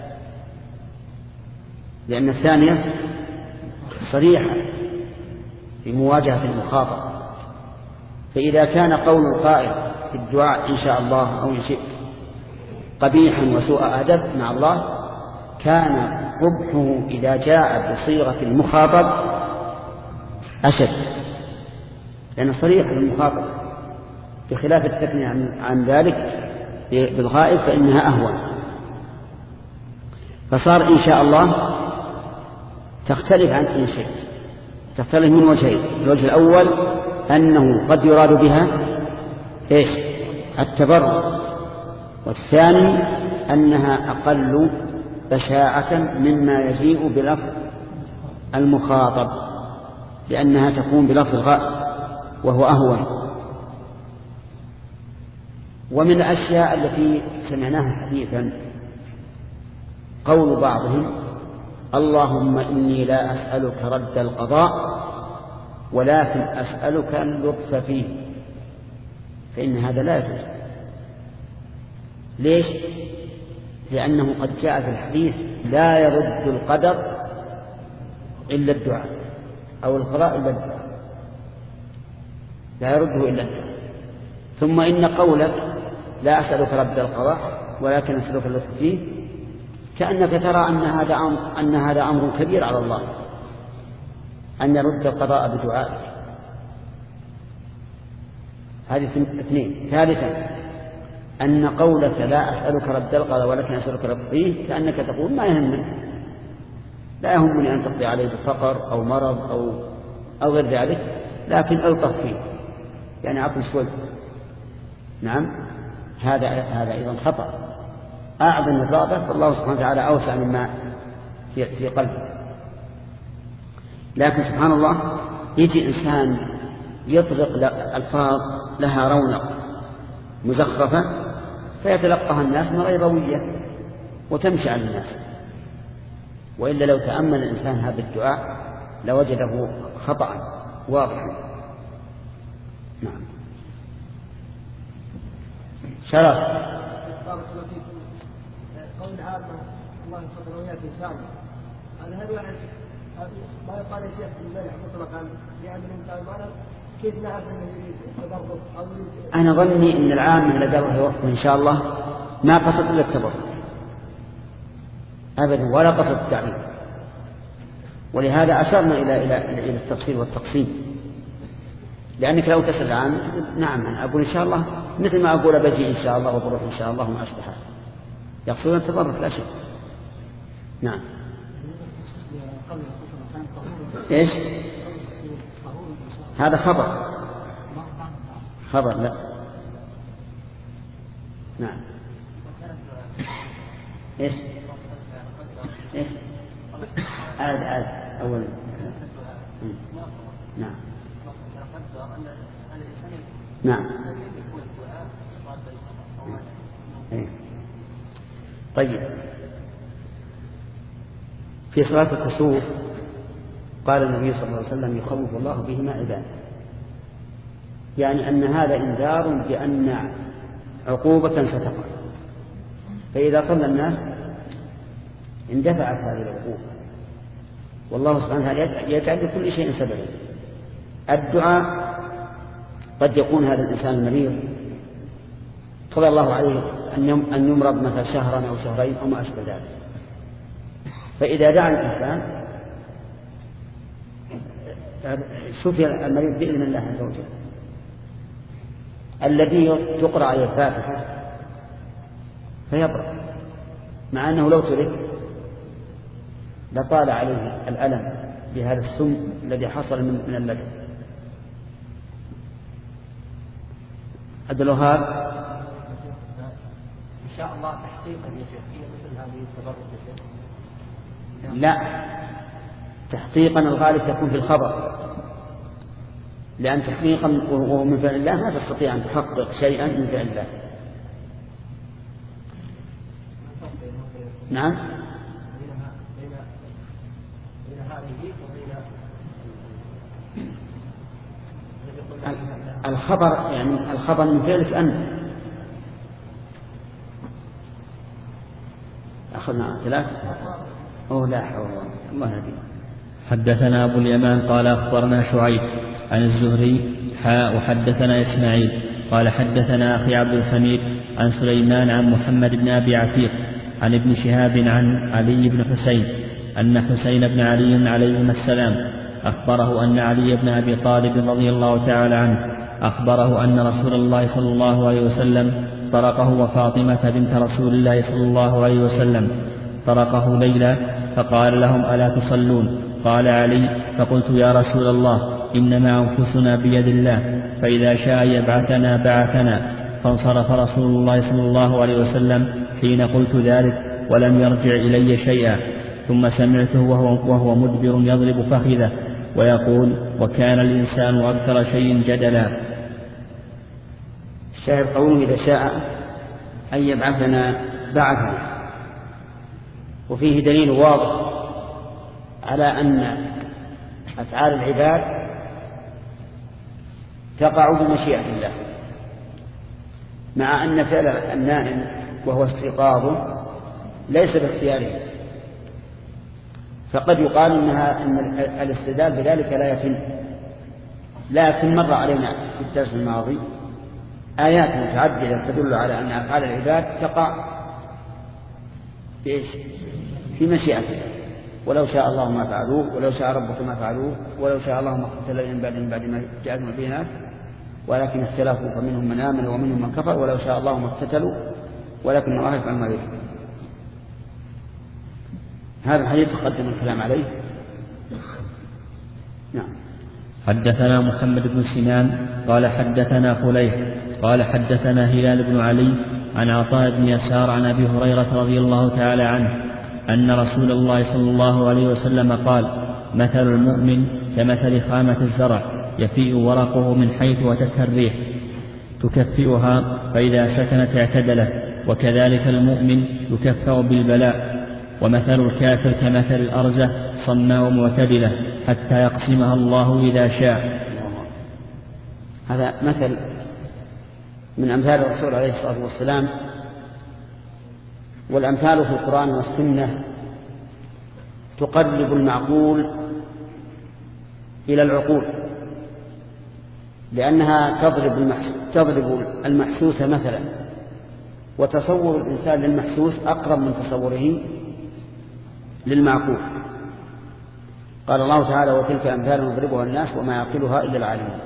لأن الثانية صريحة في مواجهة المخاطب. فإذا كان قول القائل في الدعاء إن شاء الله أو إن شئت قبيحا وسوء أدب مع الله، كان قبحه إذا جاء بصيغة المخاطب أشد، لأنه صريح للمخاطب، بخلاف التكنية عن ذلك بالغائب فإنها أهون. فصار إن شاء الله تختلف عن إن شئت، تختلف من وجهين. الوجه الأول أنه قد يراد بها إيش؟ التبرك، والثاني أنها أقل بشاعة مما يجيء بلفظ المخاطب، لأنها تكون بلفظ الغائب وهو أهون. ومن الأشياء التي سمعناها حديثا قول بعضهم اللهم إني لا أسألك رد القضاء ولكن أسألك اللطف فيه، فإن هذا لا يجوز. ليش؟ لأنه قد جاء في الحديث لا يرد القدر إلا الدعاء، أو القضاء إلا الدعاء، لا يرده إلا الدعاء. ثم إن قولك لا أسألك رد القضاء ولكن أسألك اللطف فيه كأنك ترى أن هذا أمر, أن هذا أمر كبير على الله أن يرد القضاء بدعائك. هذه اثنين. ثالثا أن قولك لا أسألك رد القضاء ولكن أسألك اللطف فيه كأنك تقول ما يهمني، لا يهمني أن تقضي عليه بفقر أو مرض أو, أو غير ذلك، لكن ألطف فيه يعني أعطي شوي. نعم هذا هذا أيضا خطأ أعظم الرغبة، فالله سبحانه وتعالى أوسع مما في, في قلبه. لكن سبحان الله يجي إنسان يطلق ألفاظ لها رونق مزخرفة فيتلقاها الناس من غير روية وتمشي على الناس، وإلا لو تأمل الإنسان هذا الدعاء لوجده خطأ واضحا. نعم شرف قول عامة الله يفضل وياك إنسان هذا هل يعني ما يقال يا شيخ في الملح مطلقا لأن الإنسان مالا كيف نعرف أنه يريد تبرك أو يريد؟ أنا ظني أن العام من لديه وقت إن شاء الله ما قصد إلا التبرك أبدا ولا قصد التعليم، ولهذا أشرنا إلى إلى إلى التفصيل والتقسيم. لأنك لو تسأل عن نعم أنا أقول إن شاء الله مثل ما أقول بجي إن شاء الله وبروح إن شاء الله وما أشبه هذا، يقصدون التبرك لا شك. نعم إيش هذا خبر خبر لا نعم إيش إيش آد آد أولا نعم نعم إيه. طيب في صلاة الكسوف قال النبي صلى الله عليه وسلم يخوف الله بهما عباده، يعني أن هذا إنذار بأن عقوبة ستقع، فإذا صلى الناس اندفعت هذه العقوبة. والله سبحانه وتعالى يجعل لكل شيء سببا. الدعاء قد يكون هذا الإنسان المريض قضى الله عليه أن يمرض مثلا شهرا أو شهرين أو ما أشبه ذلك، فإذا دعا الإنسان شفي المريض بإذن الله عز وجل. الذي تقرأ عليه الفاتحة فيبرأ، مع أنه لو ترك لطال عليه الألم بهذا السم الذي حصل من اللدغ. عبد الوهاب إن شاء الله تحقيقا يجب مثل هذه التبرك. لا، تحقيقا الغالب تكون في الخبر، لأن تحقيقا وهو من فعل الله ما تستطيع أن تحقق شيئا من فعل الله. نعم، الخبر يعني الخبر من فعلك أنت. أخذنا ثلاث أو لا حول الله يهديك. حدثنا أبو اليمان قال أخبرنا شعيب عن الزهري حاء وحدثنا إسماعيل قال حدثنا أخي عبد الحميد عن سليمان عن محمد بن أبي عتيق عن ابن شهاب عن علي بن حسين أن حسين بن علي عليهما السلام أخبره أن علي بن أبي طالب رضي الله تعالى عنه أخبره أن رسول الله صلى الله عليه وسلم طرقه وفاطمة بنت رسول الله صلى الله عليه وسلم طرقه ليلة فقال لهم ألا تصلون؟ قال علي فقلت يا رسول الله إنما أنفسنا بيد الله، فإذا شاء يبعثنا بعثنا. فانصرف رسول الله صلى الله عليه وسلم حين قلت ذلك ولم يرجع إلي شيئا، ثم سمعته وهو, وهو مدبر يضرب فخذه ويقول وكان الإنسان أكثر شيء جدلا. الشاهد قوله إذا شاء أن يبعثنا بعثنا، وفيه دليل واضح على أن أفعال العباد تقع بمشيئة الله، مع أن فعل النائم وهو استيقاظه ليس باختياره، فقد يقال إنها أن الاستدلال بذلك لا يتم. لكن مر علينا في الدرس الماضي آيات متعددة تدل على أن أفعال العباد تقع في مشيئته، ولو شاء الله ما فعلوه، ولو شاء ربك ما فعلوه، ولو شاء الله ما اقتتلوا من بعد من بعد ما جاءتهم البينات ولكن اختلفوا فمنهم من آمن ومنهم من كفر، ولو شاء الله ما اقتتلوا ولكن الله يفعل ما يريد. هذا الحديث تقدم الكلام عليه. نعم. حدثنا محمد بن سنان قال حدثنا خليح قال حدثنا هلال بن علي عن عطاء بن يسار عن أبي هريرة رضي الله تعالى عنه أن رسول الله صلى الله عليه وسلم قال مثل المؤمن كمثل خامة الزرع يفيء ورقه من حيث وتتها الريح تكفئها فإذا سكنت اعتدلت، وكذلك المؤمن يكفأ بالبلاء. ومثل الكافر كمثل الأرزة صماء معتدلة حتى يقسمها الله إذا شاء. هذا مثل من أمثال الرسول عليه الصلاة والسلام، والأمثال في القرآن والسنة تقرب المعقول إلى العقول، لأنها تضرب تضرب المحسوس مثلا، وتصور الإنسان للمحسوس أقرب من تصوره للمعقول. قال الله تعالى وتلك أمثال نضربها الناس وما يعقلها إلا العالمون.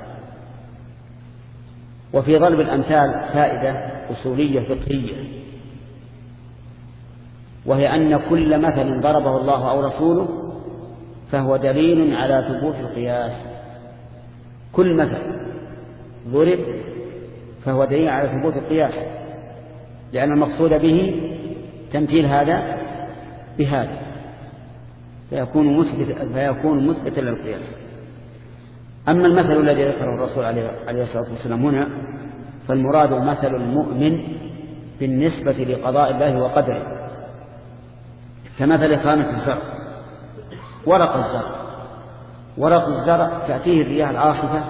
وفي ضرب الأمثال فائدة أصولية فقهية، وهي أن كل مثل ضربه الله أو رسوله فهو دليل على ثبوت القياس. كل مثل ضرب فهو دليل على ثبوت القياس، لأن المقصود به تمثيل هذا بهذا، فيكون مثبتا فيكون مثبتا للقياس. أما المثل الذي ذكره الرسول عليه الصلاة والسلام هنا فالمراد مثل المؤمن بالنسبة لقضاء الله وقدره كمثل خامة الزرع، ورق الزرع. ورق الزرع تأتيه الرياح العاصفة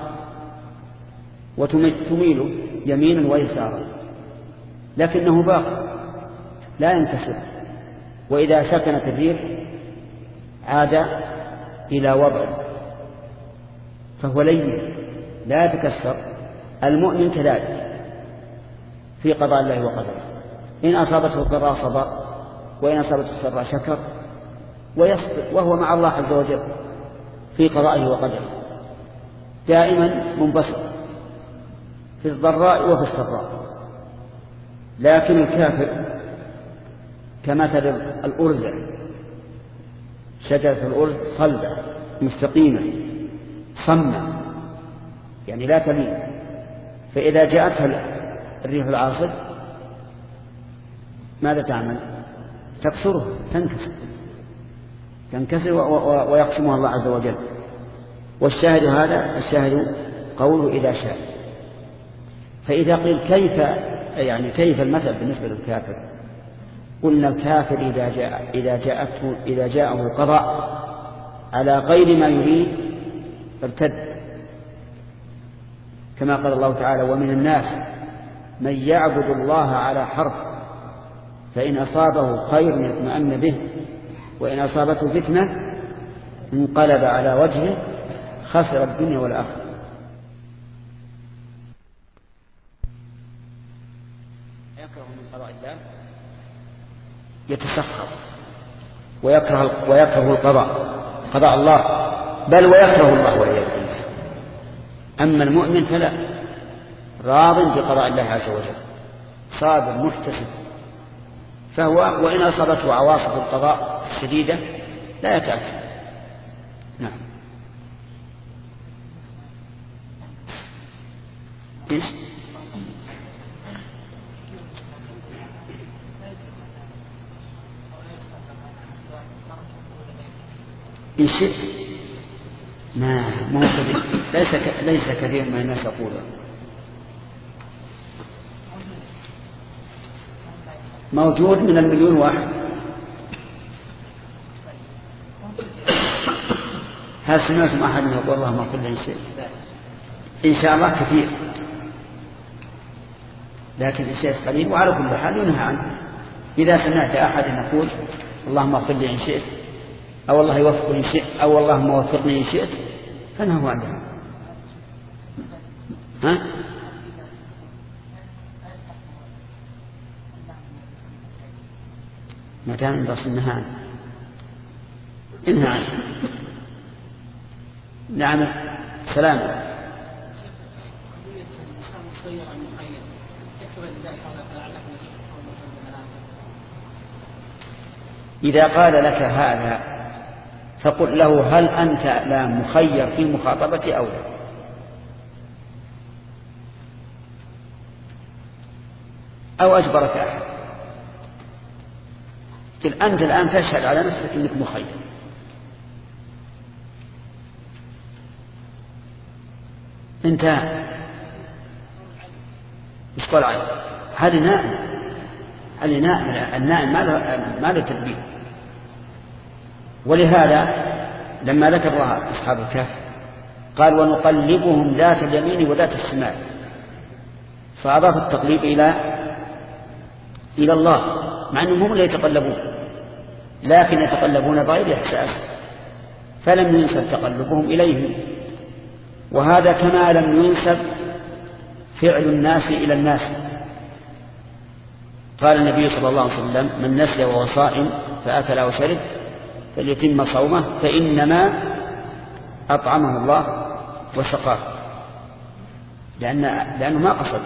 وتميله يمينا ويسارا، لكنه باق لا ينكسر، وإذا سكنت الريح عاد إلى وضعه، فهو لين لا يتكسر. المؤمن كذلك في قضاء الله وقدره، إن أصابته الضراء صبر، وإن أصابته السراء شكر ويصبر، وهو مع الله عز وجل في قضائه وقدره، دائما منبسط في الضراء وفي السراء. لكن الكافر كمثل الأرز، شجرة الأرز صلبة مستقيمة صمة، يعني لا تميل، فإذا جاءتها الريح العاصف ماذا تعمل؟ تكسره، تنكسر تنكسر ويقسمها الله عز وجل. والشاهد هذا الشاهد قوله إذا شاء. فإذا قيل كيف يعني كيف المثل بالنسبة للكافر؟ قلنا الكافر إذا جاء إذا جاءته إذا جاءه القضاء على غير ما يريد ارتد، كما قال الله تعالى: ومن الناس من يعبد الله على حرف، فإن أصابه خير اطمأن به، وإن أصابته فتنة انقلب على وجهه خسر الدنيا والآخرة. يكره من قضاء الله يتسخر ويكره ويكره القضاء قضاء الله، بل ويكره الله والعياذ بالله. أما المؤمن فلا، راض بقضاء الله عز وجل، صابر محتسب، فهو وإن أصابته عواصف القضاء الشديدة لا يتأثر. نعم. إيش؟ إن شئت ما ما ليس ليس كثير من الناس يقوله. موجود من المليون واحد. هل سمعتم أحد يقول اللهم اغفر لي إن شئت؟ إن شاء الله كثير، لكن إن شئت قليل، وعلى كل حال ينهى عنه. إذا سمعت أحد يقول اللهم اغفر لي إن شئت، أو الله يوفقني إن شئت، أو اللهم وفقني إن شئت، فانهوا عنه. ها؟ ما كان بس النهى عنه، انهى عنه. نعم. سلام. إذا قال لك هذا فقل له: هل أنت لا مخير في مخاطبتي أو لا؟ أو أجبرك أحد؟ قل أنت الآن تشهد على نفسك أنك مخير. انتهى. مش قول عين. هذا نائم، هذا نائم. النائم ما له تدبير. ولهذا لما ذكر الله أصحاب الكهف قال: ونقلبهم ذات اليمين وذات الشمال، فأضاف التقليب إلى إلى الله، مع أنهم هم لا يتقلبون، لكن يتقلبون بغير إحساس، فلم ينسب تقلبهم إليهم. وهذا كما لم ينسب فعل الناس إلى الناس. قال النبي صلى الله عليه وسلم: من نسي وهو صائم فأكل أو شرب فليتم صومه فإنما أطعمه الله وسقاه، لأن لأنه ما قصد.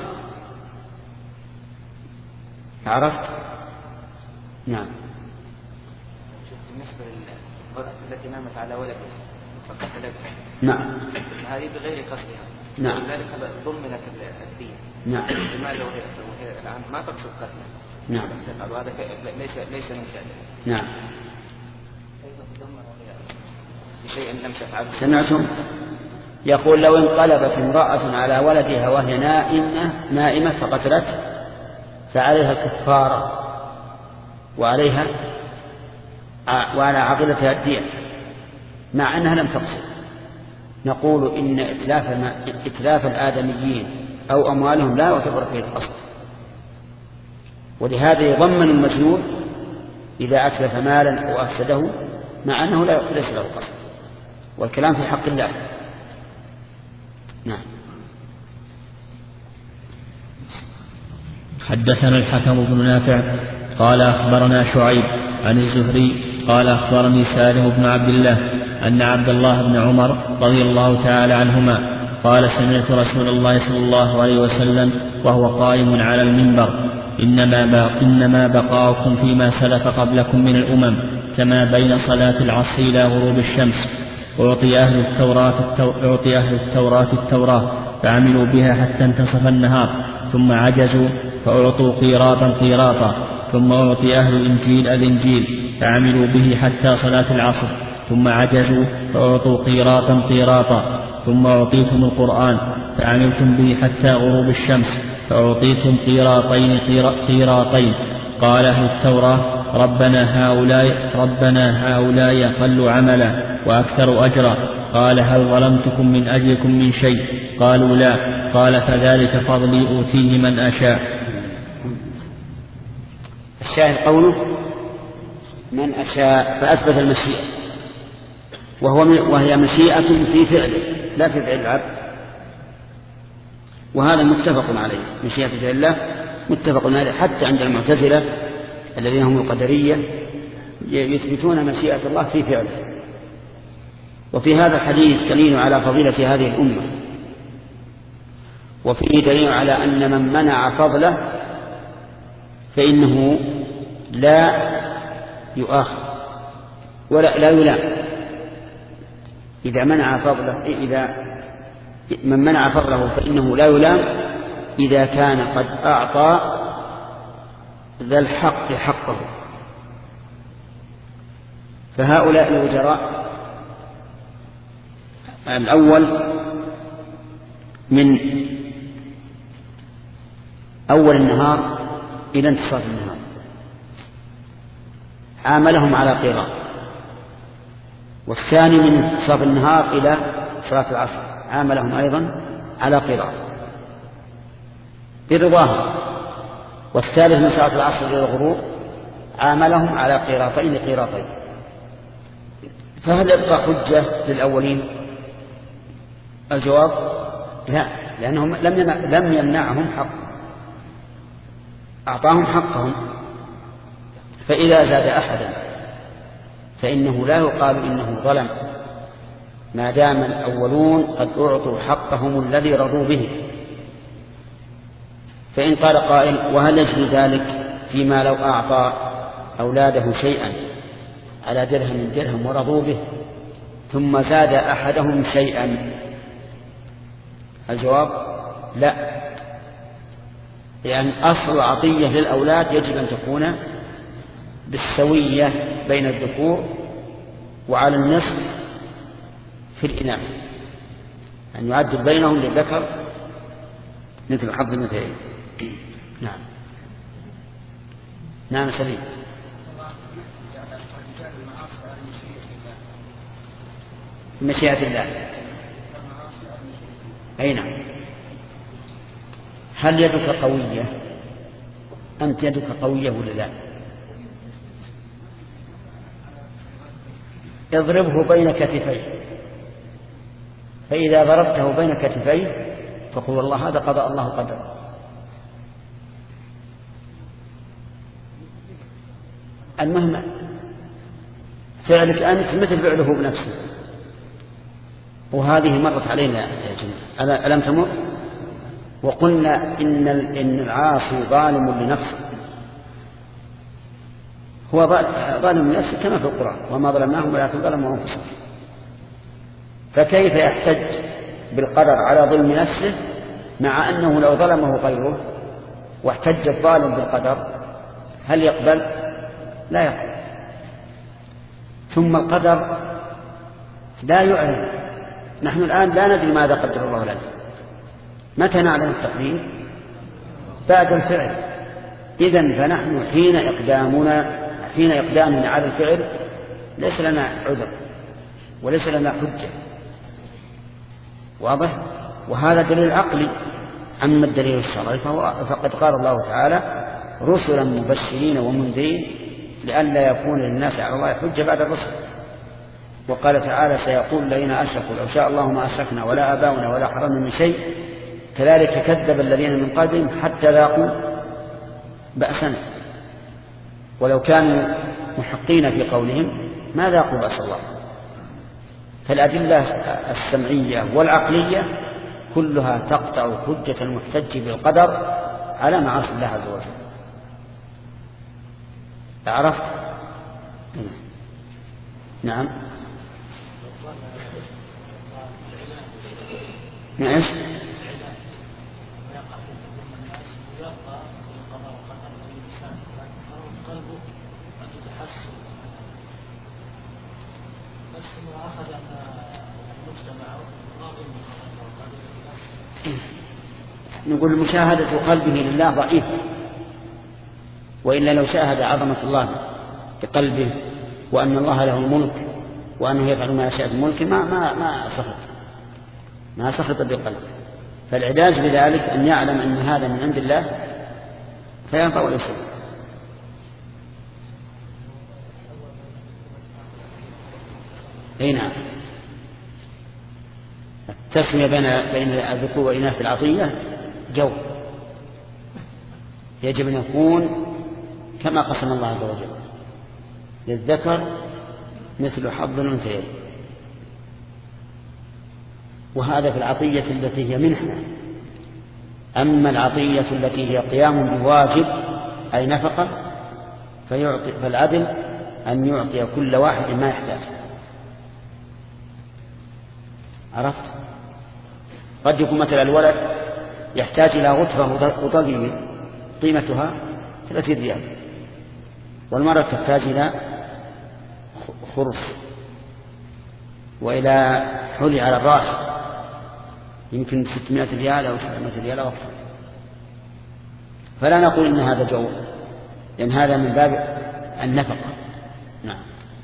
عرفت؟ نعم. بالنسبة للمرأة التي نامت على ولدها فقتلتها، نعم، هذه بغير قصدها، نعم، ولذلك ضمنت الدية، نعم، لماذا وهي الآن ما تقصد قتلها؟ نعم، وهذا ليس ليس من شأنها. نعم. كيف تضمن وهي بشيء لم تفعله؟ سمعتم؟ يقول: لو انقلبت امرأة على ولدها وهي نائمة نائمة فقتلته فعليها الكفارة، وعليها وعلى عقيدتها الدية. مع أنها لم تقصد. نقول إن إتلاف, إتلاف الآدميين أو أموالهم لا يعتبر فيه القصد، ولهذا يضمن المجنون إذا أتلف مالا أو أفسده مع أنه لا ليس له قصد، والكلام في حق الله. نعم. حدثنا الحكم بن نافع قال أخبرنا شعيب عن الزهري قال أخبرني سالم بن عبد الله أن عبد الله بن عمر رضي الله تعالى عنهما قال سمعت رسول الله صلى الله عليه وسلم وهو قائم على المنبر إنما, بق إنما بقاؤكم فيما سلف قبلكم من الأمم كما بين صلاة العصر إلى غروب الشمس. أعطي أهل التوراة, التو... أعطي أهل التوراة التوراة فعملوا بها حتى انتصف النهار ثم عجزوا فأعطوا قيراطا قيراطا، ثم أعطي أهل الإنجيل الإنجيل فعملوا به حتى صلاة العصر ثم عجزوا فأعطوا قيراطا قيراطا، ثم أعطيتم القرآن فعملتم به حتى غروب الشمس فأعطيتم قيراطين قيراطين. قال أهل التوراة ربنا هؤلاء, ربنا هؤلاء أقل عملا وأكثر أجرا. قال هل ظلمتكم من أجلكم من شيء؟ قالوا لا. قال فذلك فضلي أوتيه من أشاء. الشاهد قوله من أشاء فأثبت المشيئة، وهو وهي مشيئة في فعله لا في فعل العبد، وهذا متفق عليه. مشيئة في فعل الله متفق عليه، حتى عند المعتزلة الذين هم القدرية يثبتون مشيئة الله في فعله. وفي هذا الحديث دليل على فضيلة هذه الأمة، وفيه دليل على أن من منع فضله فإنه لا يؤاخذ ولا لا يلام. إذا منع فضله إذا من منع فضله فإنه لا يلام إذا كان قد أعطى ذا الحق حقه. فهؤلاء الوزراء الأول من أول النهار إلى انتصاف النهار عاملهم على قيراط، والثاني من انتصاف النهار إلى صلاة العصر عاملهم أيضا على قيراط برضاهم، والثالث من صلاة العصر إلى الغروب عاملهم على قيراطين قيراطين. فهل يبقى حجة للأولين؟ الجواب لا، لأنهم لم يمنعهم حق، أعطاهم حقهم. فإذا زاد أحدا فإنه لا يقال إنه ظلم ما دام الأولون قد أعطوا حقهم الذي رضوا به. فإن قال قائل وهل يجري ذلك فيما لو أعطى أولاده شيئا على درهم درهم ورضوا به ثم زاد أحدهم شيئا؟ الجواب لا، لأن أصل العطية للأولاد يجب أن تكون بالسوية بين الذكور وعلى النصف في الإناث، أن يعدل بينهم للذكر مثل حظ الأنثيين. نعم نعم سليم. مشيئة الله أي نعم. هل يدك قوية؟ أنت يدك قوية ولا لا؟ اضربه بين كتفيه، فإذا ضربته بين كتفيه فقل الله هذا قضاء الله قدره. المهم فعلك أنت مثل فعله بنفسه، وهذه مرت علينا يا جماعة ألم تمر؟ وقلنا إن إن العاصي ظالم لنفسه، هو ظالم لنفسه كما في القرآن وما ظلمناهم ولكن ظلموا أنفسهم. فكيف يحتج بالقدر على ظلم نفسه مع أنه لو ظلمه غيره واحتج الظالم بالقدر هل يقبل؟ لا يقبل. ثم القدر لا يعلم، نحن الآن لا ندري ماذا قدر الله لنا. متى نعلم التقدير؟ بعد الفعل. إذن فنحن حين إقدامنا حين إقدامنا على الفعل ليس لنا عذر، وليس لنا حجة. واضح؟ وهذا دليل عقلي. أما الدليل الشرعي فقد قال الله تعالى رسلا مبشرين ومنذرين لئلا يكون للناس على الله حجة بعد الرسل. وقال تعالى سيقول الذين أشركوا لو شاء الله ما أشركنا ولا آباؤنا ولا حرمنا من شيء كذلك كذب الذين من قبلهم حتى ذاقوا بأسنا. ولو كانوا محقين في قولهم ما ذاقوا بأس الله. فالأدلة السمعية والعقلية كلها تقطع حجة المحتج بالقدر على معاصي الله عز وجل. عرفت؟ نعم. ايش؟ نقول مشاهدة قلبه لله ضعيف، وإلا لو شاهد عظمة الله بقلبه وأن الله له الملك وأنه يفعل ما يشاء بالملك ما ما ما سخط ما سخط بقلبه. فالعلاج بذلك أن يعلم أن هذا من عند الله فينفع ويسر. أي نعم. التسمية بين بين الذكور وإناث العطية جو يجب أن يكون كما قسم الله عز وجل للذكر مثل حظ الأنثيين. وهذا في العطية التي هي منحة. أما العطية التي هي قيام بواجب أي نفقة فيعطي فالعدل أن يعطي كل واحد ما يحتاج. عرفت؟ قد يكون مثلا الولد يحتاج إلى غترة وطبيب قيمتها ثلاثين ريال، والمرأة تحتاج إلى خرص وإلى حلي على الرأس يمكن ستمائة ريال أو سبعمائة ريال أو أكثر. فلا نقول إن هذا جو، لأن هذا من باب النفقة. نعم.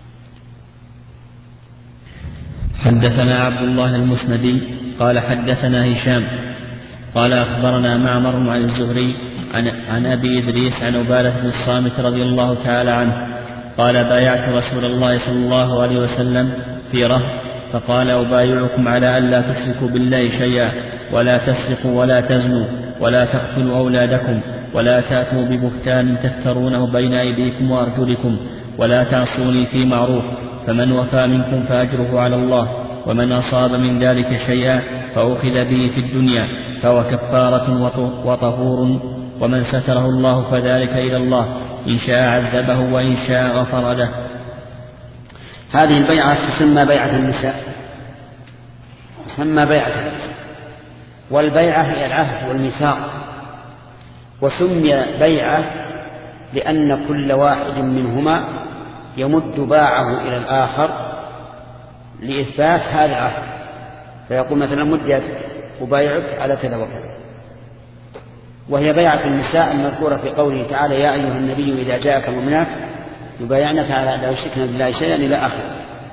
حدثنا عبد الله المسندي قال حدثنا هشام قال أخبرنا معمر عن الزهري عن, عن أبي إدريس عن عبادة بن الصامت رضي الله تعالى عنه قال بايعت رسول الله صلى الله عليه وسلم في رهط فقال أبايعكم على أن لا تشركوا بالله شيئا ولا تسرقوا ولا تزنوا ولا تقتلوا أولادكم ولا تأتوا ببهتان تفترونه بين أيديكم وأرجلكم ولا تعصوني في معروف فمن وفى منكم فأجره على الله ومن أصاب من ذلك شيئا فأخذ به في الدنيا فهو كفارة وطهور ومن ستره الله فذلك إلى الله إن شاء عذبه وإن شاء غفر له. هذه البيعة تسمى بيعة النساء، تسمى بيعة النساء، والبيعة هي العهد والميثاق. وسمي بيعة لأن كل واحد منهما يمد باعه إلى الآخر لإثبات هذا العهد، فيقول مثلا مد يدك أبايعك على كذا وكذا. وهي بيعة النساء المذكورة في قوله تعالى يا أيها النبي إذا جاءك المؤمنات يبايعنك على أن لا يشركن بالله شيئا إلى آخره.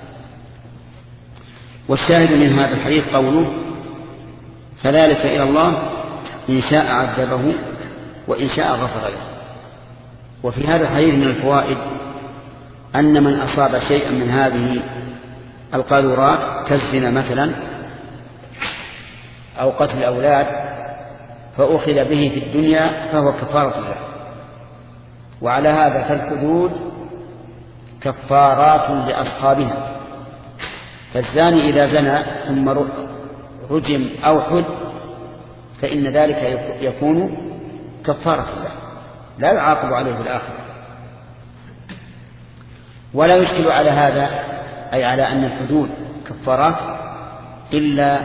والشاهد من هذا الحديث قوله فذلك إلى الله إن شاء عذبه وإن شاء غفر له. وفي هذا الحديث من الفوائد أن من أصاب شيئا من هذه القاذورات كالزنا مثلا أو قتل الأولاد فأخذ به في الدنيا فهو كفارة له. وعلى هذا فالحدود كفارات لأصحابها. فالزاني إذا زنى ثم رجم أو حد فإن ذلك يكون كفارة له لا يعاقب عليه في الآخرة. ولا يشكل على هذا أي على أن الحدود كفارات إلا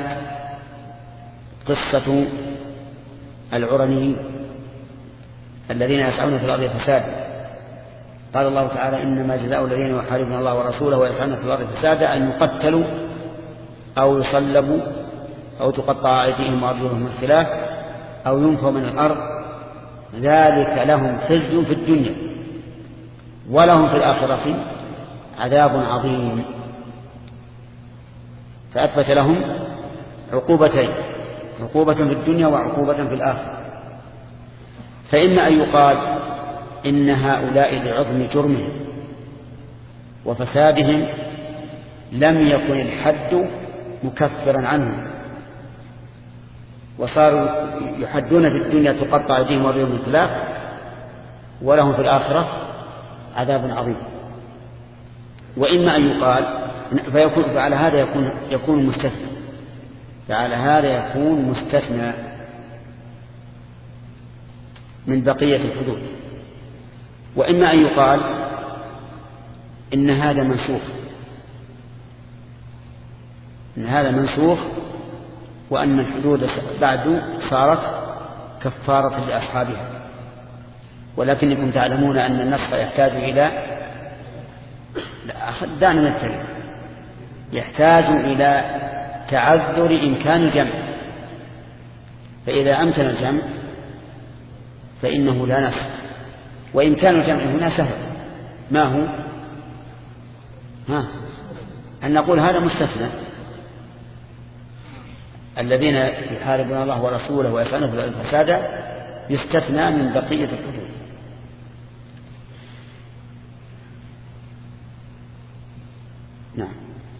قصة العرنيين الذين يسعون في الأرض فسادا. قال الله تعالى إنما جزاء الذين يحاربون الله ورسوله ويسعون في الأرض فسادا أن يقتلوا أو يصلبوا أو تقطع أيديهم وأرجلهم من خلاف أو ينفوا من الأرض ذلك لهم خزي في الدنيا ولهم في الآخرة عذاب عظيم. فأثبت لهم عقوبتين، عقوبة في الدنيا وعقوبة في الآخرة. فإما أن يقال إن هؤلاء لعظم جرمهم وفسادهم لم يكن الحد مكفرا عنهم، وصاروا يحدون في الدنيا تقطع أيديهم وأرجلهم بالخلاف، ولهم في الآخرة عذاب عظيم. وإما أن يقال فيكون فعلى هذا يكون يكون مستثنى، فعلى هذا يكون مستثنى من بقية الحدود. وإما أن يقال إن هذا منسوخ، إن هذا منسوخ وأن الحدود بعد صارت كفارة لأصحابها. ولكنكم تعلمون أن النسخ يحتاج إلى دعنا نتكلم يحتاج إلى تعذر إمكان الجمع، فإذا أمكن الجمع فإنه لا نسخ، وإمكان الجمع هنا سهل. ما هو؟ ها أن نقول هذا مستثنى، الذين يحاربون الله ورسوله ويفعلون في الفساد يستثنى من بقية الحدود. نعم.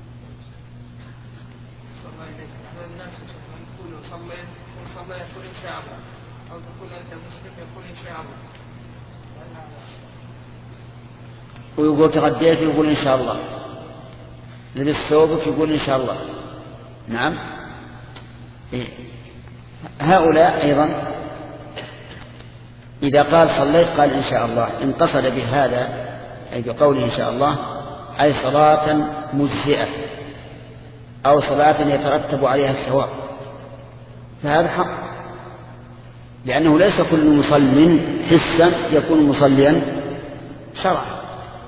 الناس يقولوا صليت وصلى يقول إن شاء الله، أو تقول أنت مسلم يقول إن شاء الله، ويقول تغديت يقول إن شاء الله، لبس ثوبك يقول إن شاء الله. نعم. إيه. هؤلاء أيضا إذا قال صليت قال إن شاء الله، إن قصد بهذا أي بقوله إن شاء الله أي صلاة مجزئة أو صلاة يترتب عليها الثواب، فهذا حق، لأنه ليس كل مصل حسا يكون مصليا شرعا.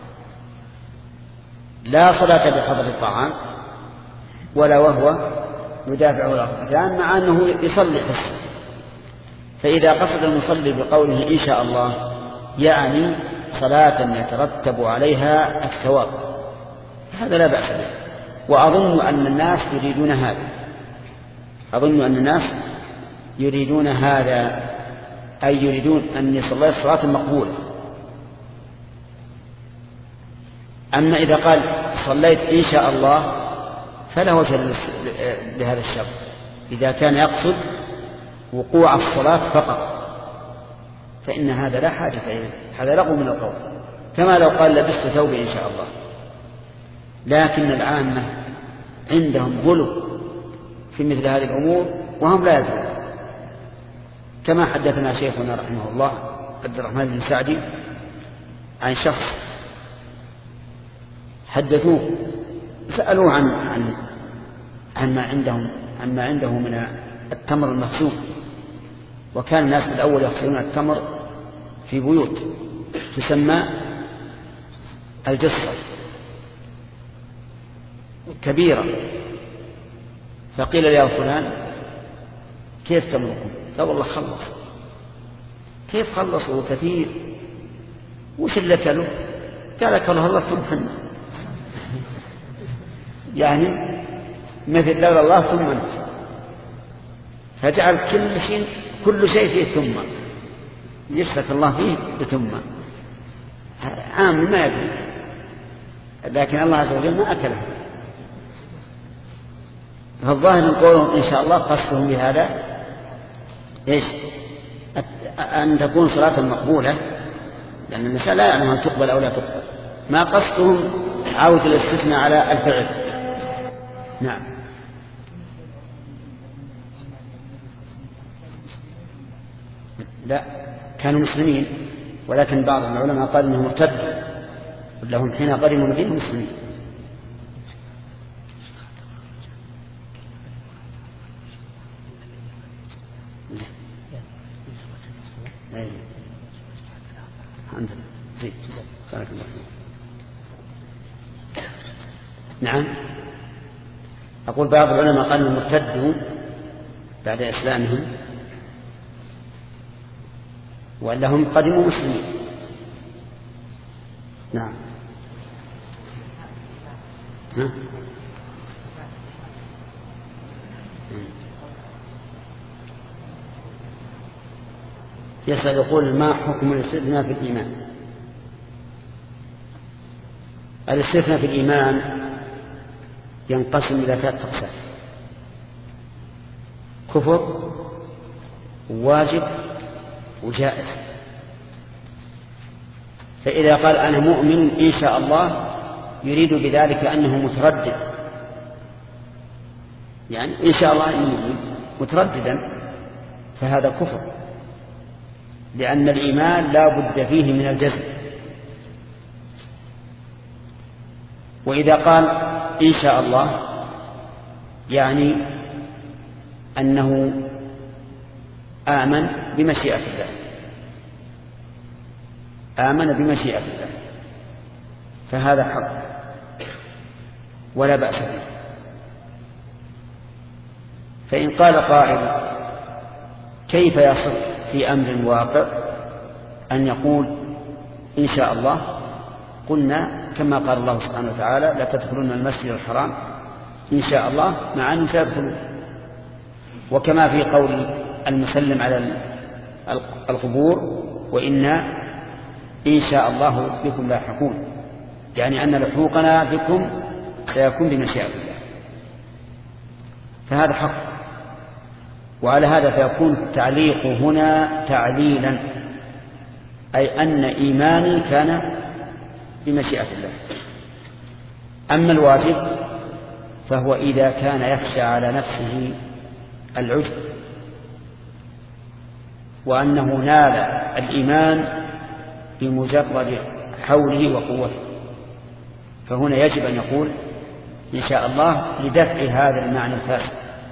لا صلاة بحضر الطعام ولا وهو يدافع الأركان مع أنه يصلي حسا. فإذا قصد المصلي بقوله إن شاء الله يعني صلاة يترتب عليها الثواب، هذا لا بأس به. وأظن أن الناس يريدون هذا، أظن أن الناس يريدون هذا، أي يريدون أن يصلي الصلاة المقبولة. أما إذا قال صليت إن شاء الله فلا وجه لهذا الشرط، إذا كان يقصد وقوع الصلاة فقط فإن هذا لا حاجة إليه، هذا لغو من القول، كما لو قال لبست ثوبي إن شاء الله. لكن العامة عندهم غلو في مثل هذه الأمور وهم لا يدرون، كما حدثنا شيخنا رحمه الله عبد الرحمن بن سعدي عن شخص حدثوه سألوه عن عن عن ما عندهم عن ما عنده من التمر المخزون، وكان الناس بالأول يغسلون التمر في بيوت تسمى الجصة كبيرة. فقيل يا فلان كيف تمركم؟ لا والله خلص. كيف خلصوا؟ كثير. وش اللي كلوا؟ قال كله الله ثم حنا، يعني مثل لولا الله ثم أنت، فجعل كل شيء كل شيء فيه ثم يشرك الله فيه بثم، عام ما يدري، لكن الله عز وجل ما أكله. فالظاهر من قولهم إن شاء الله قصدهم بهذا إيش؟ أن تكون صلاة مقبولة، لأن المسألة لا يعني أن تقبل أو لا تقبل، ما قصدهم عودة الاستثناء على الفعل. نعم. لا كانوا مسلمين، ولكن بعض العلماء قال انهم ارتدوا لهم حين قدموا المدينة مسلمين. نعم. أقول بعض العلماء قال انهم ارتدوا بعد إسلامهم وأنهم قدموا مسلمين. نعم. ها؟ يسأل يقول ما حكم الاستثناء في الإيمان؟ الاستثناء في الإيمان ينقسم إلى ثلاثة أقسام: كفر وواجب وجائز. فإذا قال أنا مؤمن إن شاء الله يريد بذلك أنه متردد، يعني إن شاء الله أنه مؤمن مترددا، فهذا كفر، لأن الإيمان لا بد فيه من الجزم. وإذا قال إن شاء الله يعني أنه آمن بمشيئة الله، آمن بمشيئة الله، فهذا حق ولا بأس به. فإن قال قائل كيف يصح في أمر واقع أن يقول إن شاء الله؟ قلنا كما قال الله سبحانه وتعالى لا تدخلون المسجد الحرام إن شاء الله، مع أنهم سيدخلون، وكما في قول المسلم على القبور وإنا إن شاء الله بكم لاحقون، يعني أن لحوقنا بكم سيكون بمشيئة الله، فهذا حق. وعلى هذا فيكون التعليق هنا تعليلا، أي أن إيماني كان بمشيئة الله. أما الواجب فهو إذا كان يخشى على نفسه العجب وأنه نال الإيمان بمجرد حوله وقوته، فهنا يجب أن يقول إن شاء الله لدفع هذا المعنى الفاسد.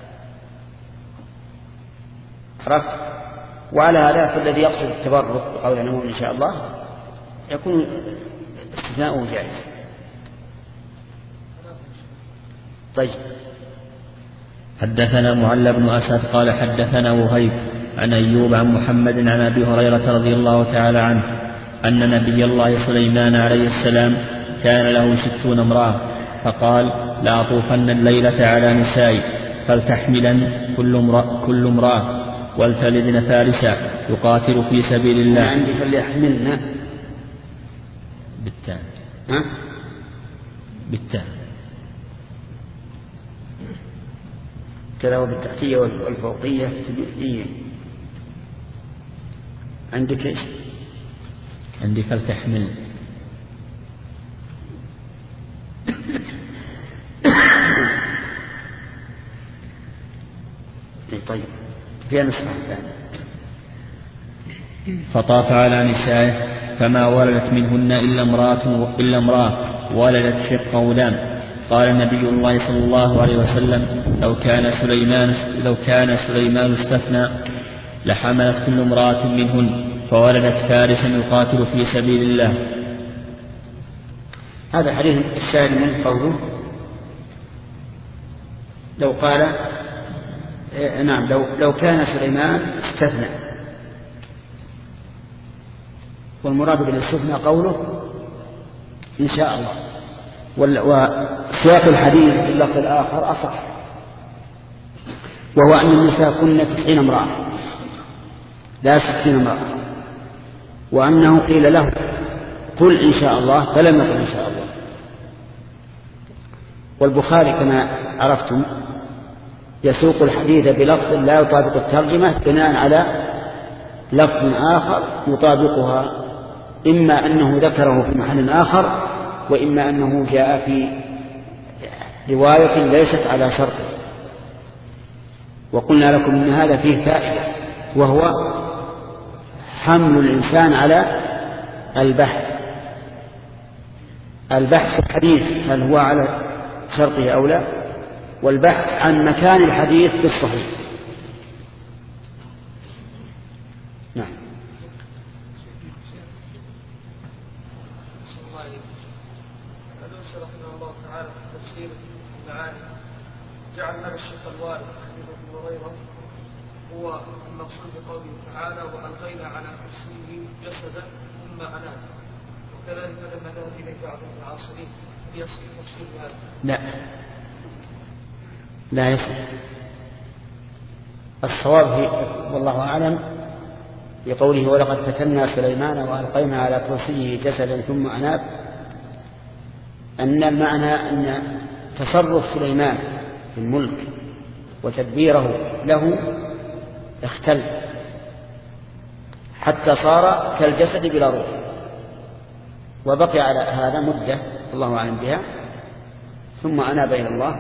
عرفت؟ وعلى هذا فالذي يقصد التبرك بقول أنه مؤمن إن شاء الله يكون استثناؤه جائز. طيب. حدثنا معل بن أسد قال حدثنا وهيب عن أيوب عن محمد عن أبي هريرة رضي الله تعالى عنه أن نبي الله سليمان عليه السلام كان له ستون امرأة، فقال لأطوفن الليلة على نسائي فلتحملن كل امرأة, كل امرأة ولتلدن فارسا يقاتل في سبيل الله. عندي فليحملن بالتاء. ها؟ بالتاء كذا، وبالتحتية والفوقية إيه؟ عندك إيش؟ عندي فلتحمل. طيب فيها نسخة ثانية. فطاف على نسائه فما ولدت منهن إلا امرأة إلا امرأة ولدت شق غلام. قال النبي الله صلى الله عليه وسلم لو كان سليمان لو كان سليمان استثنى لحملت كل امرأة منهن فولدت فارسا يقاتل في سبيل الله. هذا حديث الشاهد من قوله لو قال إيه نعم لو, لو كان سليمان استثنى، والمراد بالاستثناء قوله إن شاء الله. وسياق الحديث في اللفظ الآخر أصح، وهو أن النساء كن تسعين امرأة لا ستين امرأة، وأنه قيل له قل إن شاء الله فلم يقل إن شاء الله. والبخاري كما عرفتم يسوق الحديث بلفظ لا يطابق الترجمة بناء على لفظ آخر يطابقها، إما أنه ذكره في محل آخر وإما أنه جاء في رواية ليست على شرطه. وقلنا لكم أن هذا فيه فائدة، وهو حمل الإنسان على البحث البحث الحديث هل هو على شرطه أو لا، والبحث عن مكان الحديث بالصحيح. نعم. جعل هذا الشق الوارد حديث ابي هريره هو المقصود بقوله تعالى والقينا على كرسيه جسدا ثم اناب، وكذلك لما ذهب اليه بعض المعاصرين يصح تفسير هذا. لا لا يصح. الصواب والله اعلم بقوله ولقد فتنا سليمان وألقينا على كرسيه جسدا ثم أناب، أن المعنى أن تصرف سليمان في الملك وتدبيره له اختل حتى صار كالجسد بلا روح، وبقي على هذا مدة الله أعلم بها، ثم أناب إلى الله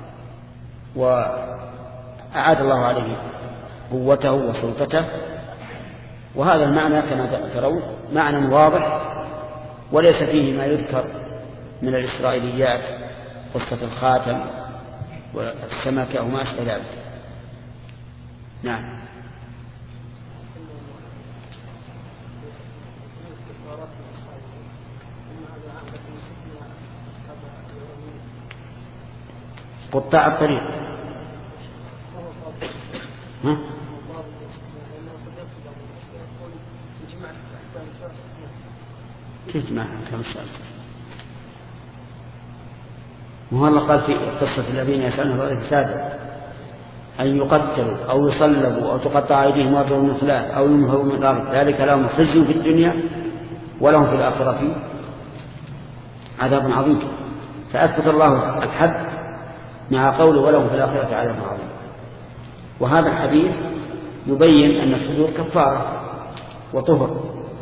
وأعاد الله عليه قوته وسلطته. وهذا المعنى كما ترون معنى واضح وليس فيه ما يذكر من الإسرائيليات، قصة الخاتم والسمكة وما أشبه ذلك. نعم. قطاع الطريق ها؟ كيف جماعة كم سؤال؟ وهو الله قال في قصة الذين يسألون هذا الفساد أن يقتلوا أو يصلبوا أو تقطع أيديهم وأرجلهم من خلاف أو ينهوا من الأرض، ذلك لهم خزي في الدنيا ولهم في الآخرة عذاب عظيم. فأثبت الله الحد مع قوله ولهم في الآخرة عذاب عظيم. وهذا الحديث يبين أن الحدود كفارة وطهر،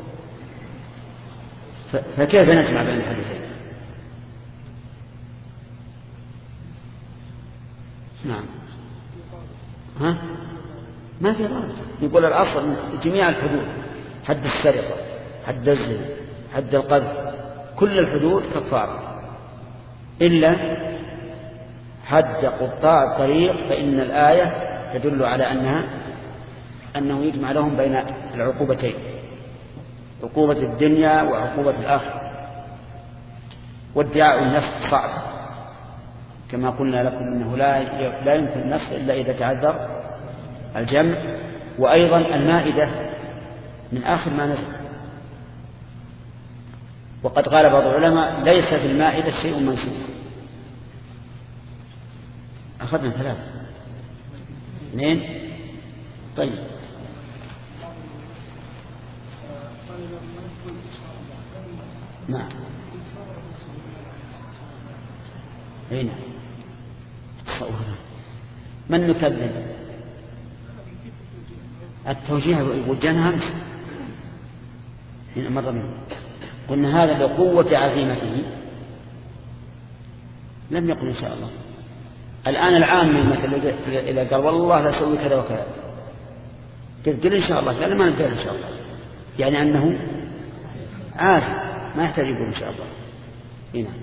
فكيف نجمع بين الحديثين؟ نعم. ها؟ ما في رابط. يقول الأصل جميع الحدود، حد السرقة، حد الزنا، حد القذف، كل الحدود كفارة إلا حد قطاع الطريق، فإن الآية تدل على أنها أنه يجمع لهم بين العقوبتين، عقوبة الدنيا وعقوبة الآخرة. وادعاء النفس صعب كما قلنا لكم أنه لا لا يمكن النفس إلا إذا تعذر الجمع. وأيضا المائدة من آخر ما نزل، وقد قال بعض العلماء ليس في المائدة شيء منسوخ. أخذنا ثلاثة اثنين. طيب نعم. هنا من نكذب التوجيه وجهنا همس هنا مرة منه. قلنا هذا بقوة عزيمته لم يقل إن شاء الله. الآن العام مثلا إذا قال والله لا أسوي كذا وكذا تقول إن شاء الله، قال ما نقول إن شاء الله، يعني أنه عازم ما يحتاج يقول إن شاء الله. هنا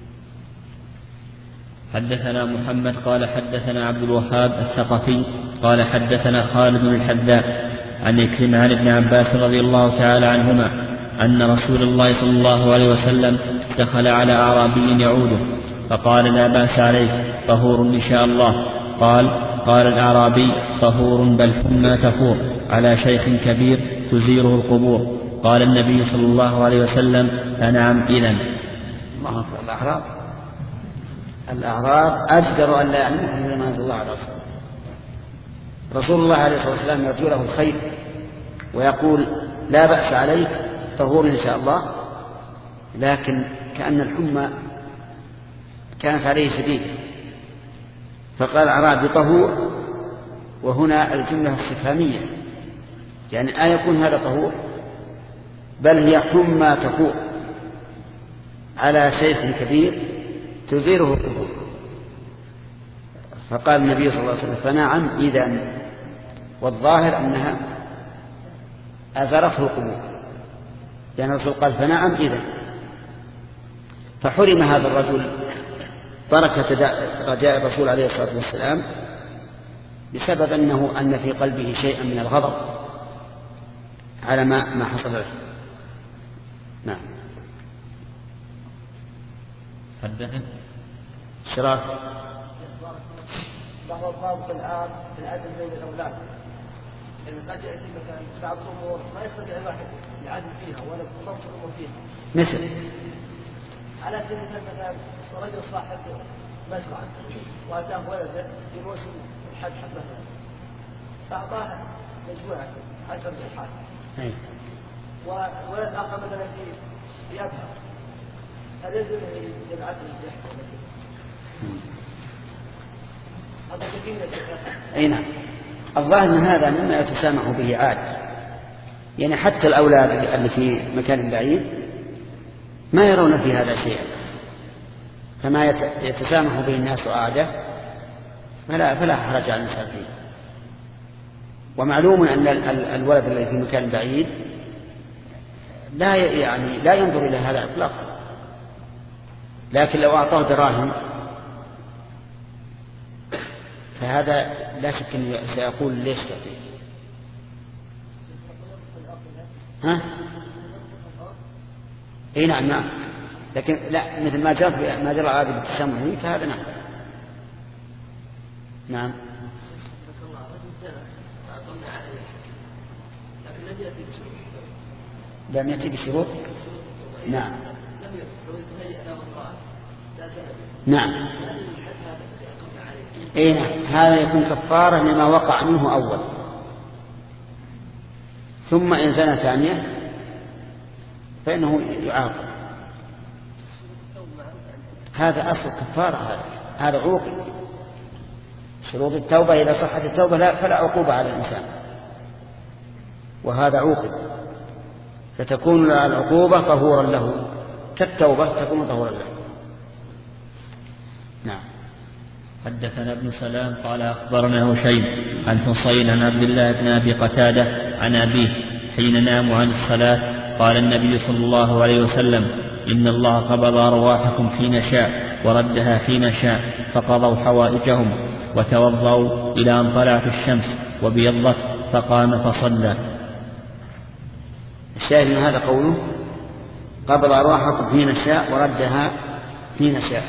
حدثنا محمد قال حدثنا عبد الوهاب الثقفي قال حدثنا خالد بن الحذاء عن إكرمة عن ابن عباس رضي الله تعالى عنهما أن رسول الله صلى الله عليه وسلم دخل على أعرابي يعوده فقال لا بأس عليك طهور إن شاء الله. قال قال الأعرابي طهور بل حمى تفور على شيخ كبير تزيره القبور. قال النبي صلى الله عليه وسلم فنعم إذن. الله أكبر. الأعراب الأعراب أجدر أن لا يعلموا من ما أنزل الله على رسوله. رسول الله عليه الصلاة والسلام يرجو له الخير ويقول لا بأس عليك طهور إن شاء الله، لكن كأن الحمى كانت عليه شديدة فقال أعرابي طهور، وهنا الجملة استفهامية يعني آه يكون هذا طهور بل هي حمى تفور على شيخ كبير تزيره القبور. فقال النبي صلى الله عليه وسلم فنعم إذن، والظاهر أنها أزرته القبور، يعني الرسول قال فنعم إذن. فحرم هذا الرجل بركة رجاء الرسول عليه الصلاة والسلام بسبب أنه أن في قلبه شيئا من الغضب على ما ما حصل له. نعم. حدثنا شراف بعض الضابط الآن في العدل بين الأولاد، إن قد يأتي مثلا بعض الأمور ما يستطيع الواحد يعدل فيها ولا يضبط الأمور فيها، مثل على سبيل المثال مثلا رجل صاحب مزرعة وأتاه ولده في موسم الحج مثلا فأعطاه مجموعة عشر جرحات وولد آخر مثلا في يذهب هل يجوز يبعث الجحر؟ هذا كثير من الشيخ. أي نعم. الظاهر أن هذا مما يتسامح به عاد، يعني حتى الأولاد اللي في مكان بعيد ما يرون في هذا شيئا، فما يتسامح به الناس عادة فلا, فلا حرج على الإنسان فيه. ومعلوم أن الولد الذي في مكان بعيد لا يعني لا ينظر إلى هذا إطلاقا، لكن لو أعطاه دراهم فهذا لا شك أنه سيقول ليش تعطيه. ها؟ اي نعم نعم، لكن لا مثل ما جرى ما جرى عادي بالتسامح فهذا نعم. نعم. لم يأتي بشروط. نعم نعم. اي نعم، هذا يكون كفارة لما وقع منه أول، ثم إن زنى ثانية فإنه يعاقب. هذا أصل كفارة، هذا هذا عوقب. شروط التوبة إذا صحت التوبة لا فلا عقوبة على الإنسان، وهذا عوقب، فتكون العقوبة طهورا له كالتوبة تكون طهورا له. نعم. حدثنا ابن سلام قال أخبرنا هشيم عن حصين عن عبد الله بن أبي قتادة عن أبيه حين ناموا عن الصلاة قال النبي صلى الله عليه وسلم إن الله قبض أرواحكم حين شاء وردها حين شاء، فقضوا حوائجهم وتوضوا إلى أن طلعت الشمس وبيضت فقام فصلى. الشاهد من هذا قوله قبض أرواحكم حين شاء وردها حين شاء.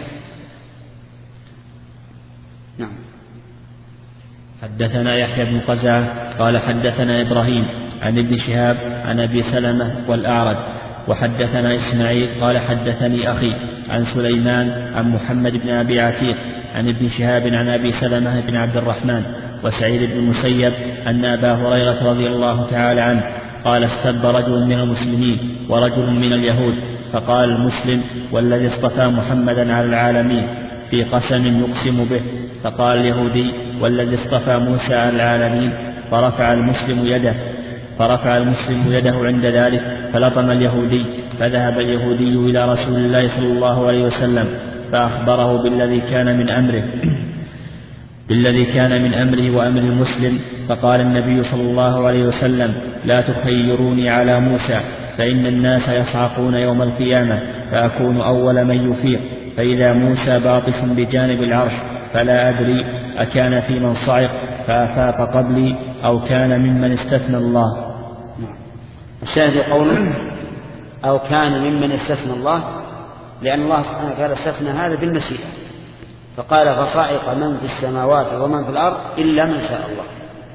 نعم. حدثنا يحيى بن قزعة قال حدثنا إبراهيم عن ابن شهاب عن أبي سلمة والأعرج وحدثنا إسماعيل قال حدثني أخي عن سليمان عن محمد بن أبي عتيق عن ابن شهاب عن أبي سلمة بن عبد الرحمن وسعيد بن المسيب أن أبا هريرة رضي الله تعالى عنه قال استب رجل من المسلمين ورجل من اليهود، فقال المسلم والذي اصطفى محمدا على العالمين في قسم يقسم به، فقال اليهودي والذي اصطفى موسى على العالمين، فرفع المسلم يده فرفع المسلم يده عند ذلك فلطم اليهودي، فذهب اليهودي إلى رسول الله صلى الله عليه وسلم فأخبره بالذي كان من أمره بالذي كان من أمره وأمر المسلم، فقال النبي صلى الله عليه وسلم لا تخيروني على موسى فإن الناس يصعقون يوم القيامة فأكون أول من يفيق، فإذا موسى باطش بجانب العرش فلا أدري أكان في من صعق فأفاق قبلي أو كان ممن استثنى الله. الشاهد قوله أو كان ممن استثنى الله، لأن الله سبحانه وتعالى استثنى هذا بالمشيئة، فقال فصعق من في السماوات ومن في الأرض إلا من شاء الله.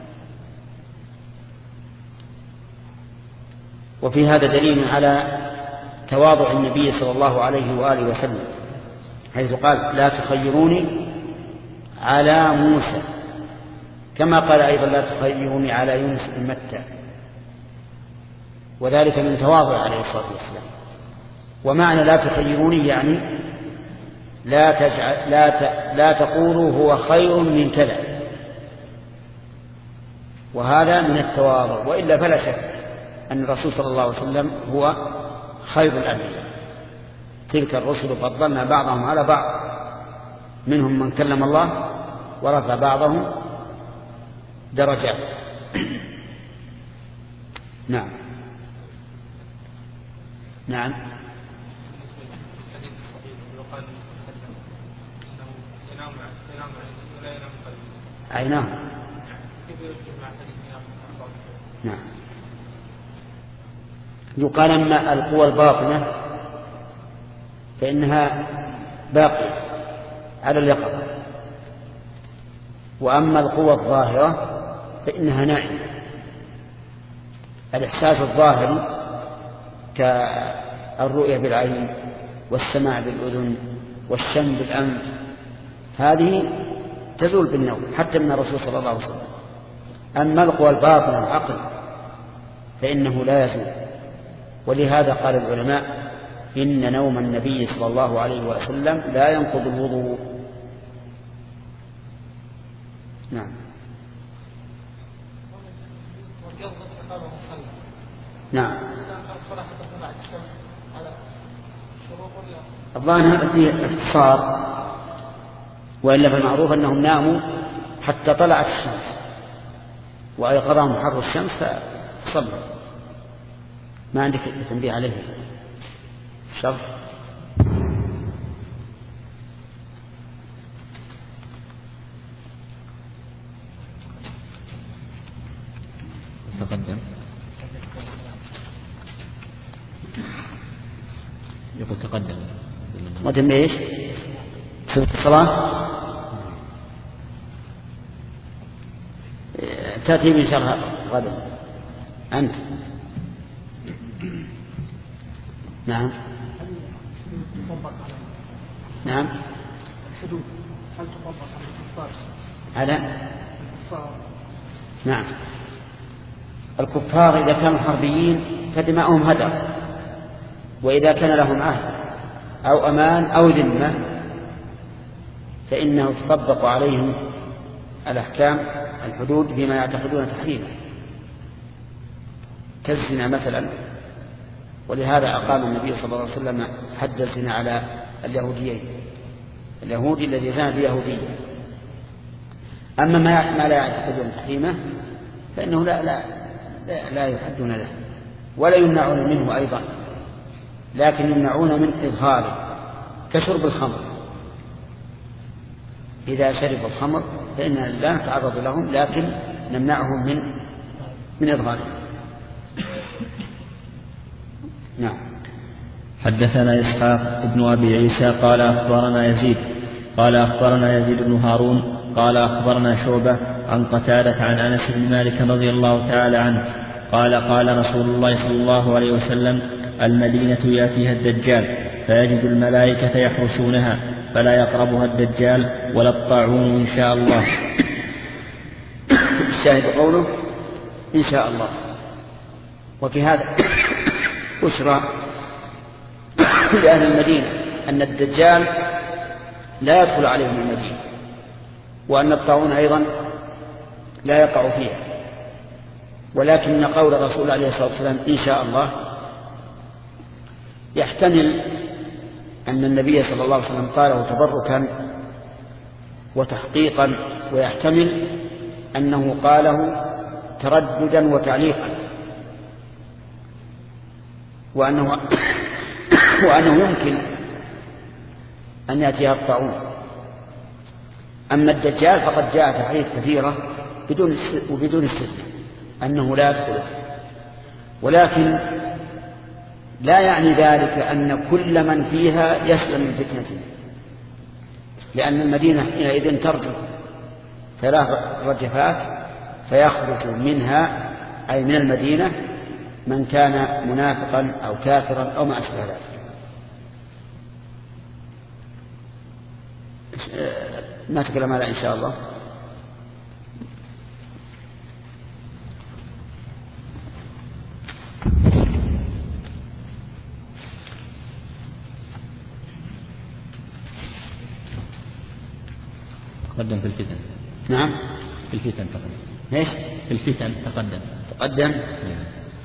وفي هذا دليل على تواضع النبي صلى الله عليه وآله وسلم، حيث قال لا تخيروني على موسى، كما قال أيضا لا تخيروني على يونس بن متى، وذلك من تواضع عليه الصلاة والسلام. ومعنى لا تخيروني يعني لا, تجعل لا, ت... لا تقولوا هو خير من كذا، وهذا من التواضع. وإلا فلا شك أن الرسول صلى الله عليه وسلم هو خير الأنبياء، تلك الرسل فضلنا بعضهم على بعض، منهم من كلم الله ورفع بعضهم درجات. نعم نعم. عيناه. نعم. يقال أما القوى الباطنة فإنها باقية على اليقظة، وأما القوى الظاهرة فإنها نائمة. الإحساس الظاهري كالرؤية بالعين والسماع بالأذن والشم بالأنف هذه تزول بالنوم حتى من الرسول صلى الله عليه وسلم. أما القوى الباطنة العقل فإنه لا يزول. ولهذا قال العلماء إن نوم النبي صلى الله عليه وسلم لا ينقض الوضوء. نعم. نعم. الظاهر هذا فيه اختصار، وإلا فالمعروف أنهم ناموا حتى طلعت الشمس وأيقظهم حر الشمس فصلوا. ما عندك تنبيه عليه شرح؟ تقدم يقول تقدم مدم ايش؟ سبت الصلاة تأتي من شرها غدا أنت. نعم نعم. الحدود هل تطبق على الكفار؟ على الكفار. نعم. الكفار إذا كانوا حربيين فدماؤهم هدر، وإذا كان لهم عهد أو أمان أو ذمة فإنه تطبق عليهم الأحكام الحدود بما يعتقدون تحريمه كالزنا مثلا. ولهذا أقام النبي صلى الله عليه وسلم حد الزنا على اليهوديين، اليهودي الذي زنى بيهودية. أما ما لا يعتقدون تحريمه فإنه لا, لا, لا, لا يحدون له ولا يمنعون منه أيضا، لكن يمنعون من إظهاره كشرب الخمر. إذا شرب الخمر فإننا لا نتعرض لهم، لكن نمنعهم من من إظهاره. نعم. حدثنا إسحاق ابن أبي عيسى قال أخبرنا يزيد قال أخبرنا يزيد بن هارون قال أخبرنا شعبة عن قتادة عن أنس بن مالك رضي الله تعالى عنه قال قال رسول الله صلى الله عليه وسلم: المدينة يأتيها الدجال فيجد الملائكة يحرسونها فلا يقربها الدجال ولا الطاعون إن شاء الله. الشاهد قوله إن شاء الله. وفي هذا بشرى لأهل المدينة أن الدجال لا يدخل عليهم المدينة، وأن الطاعون أيضا لا يقع فيها. ولكن قول الرسول عليه الصلاة والسلام إن شاء الله يحتمل أن النبي صلى الله عليه وسلم قاله تبركا وتحقيقا، ويحتمل أنه قاله ترددا وتعليقا، وأنه, وأنه يمكن أن يأتيها الطاعون. أما الدجال فقد جاء في حديث كثيرة بدون وبدون استثناء أنه لا يدخله، ولكن لا يعني ذلك أن كل من فيها يسلم من فتنته، لأن المدينة حينئذ ترجف ثلاث رجفات فيخرج منها أي من المدينة من كان منافقا أو كافرا أو ما أشبه ذلك. نتكلم على إن شاء الله. تقدم في الفتن. نعم في الفتن تقدم. ايش؟ في الفتن تقدم. تقدم. نعم.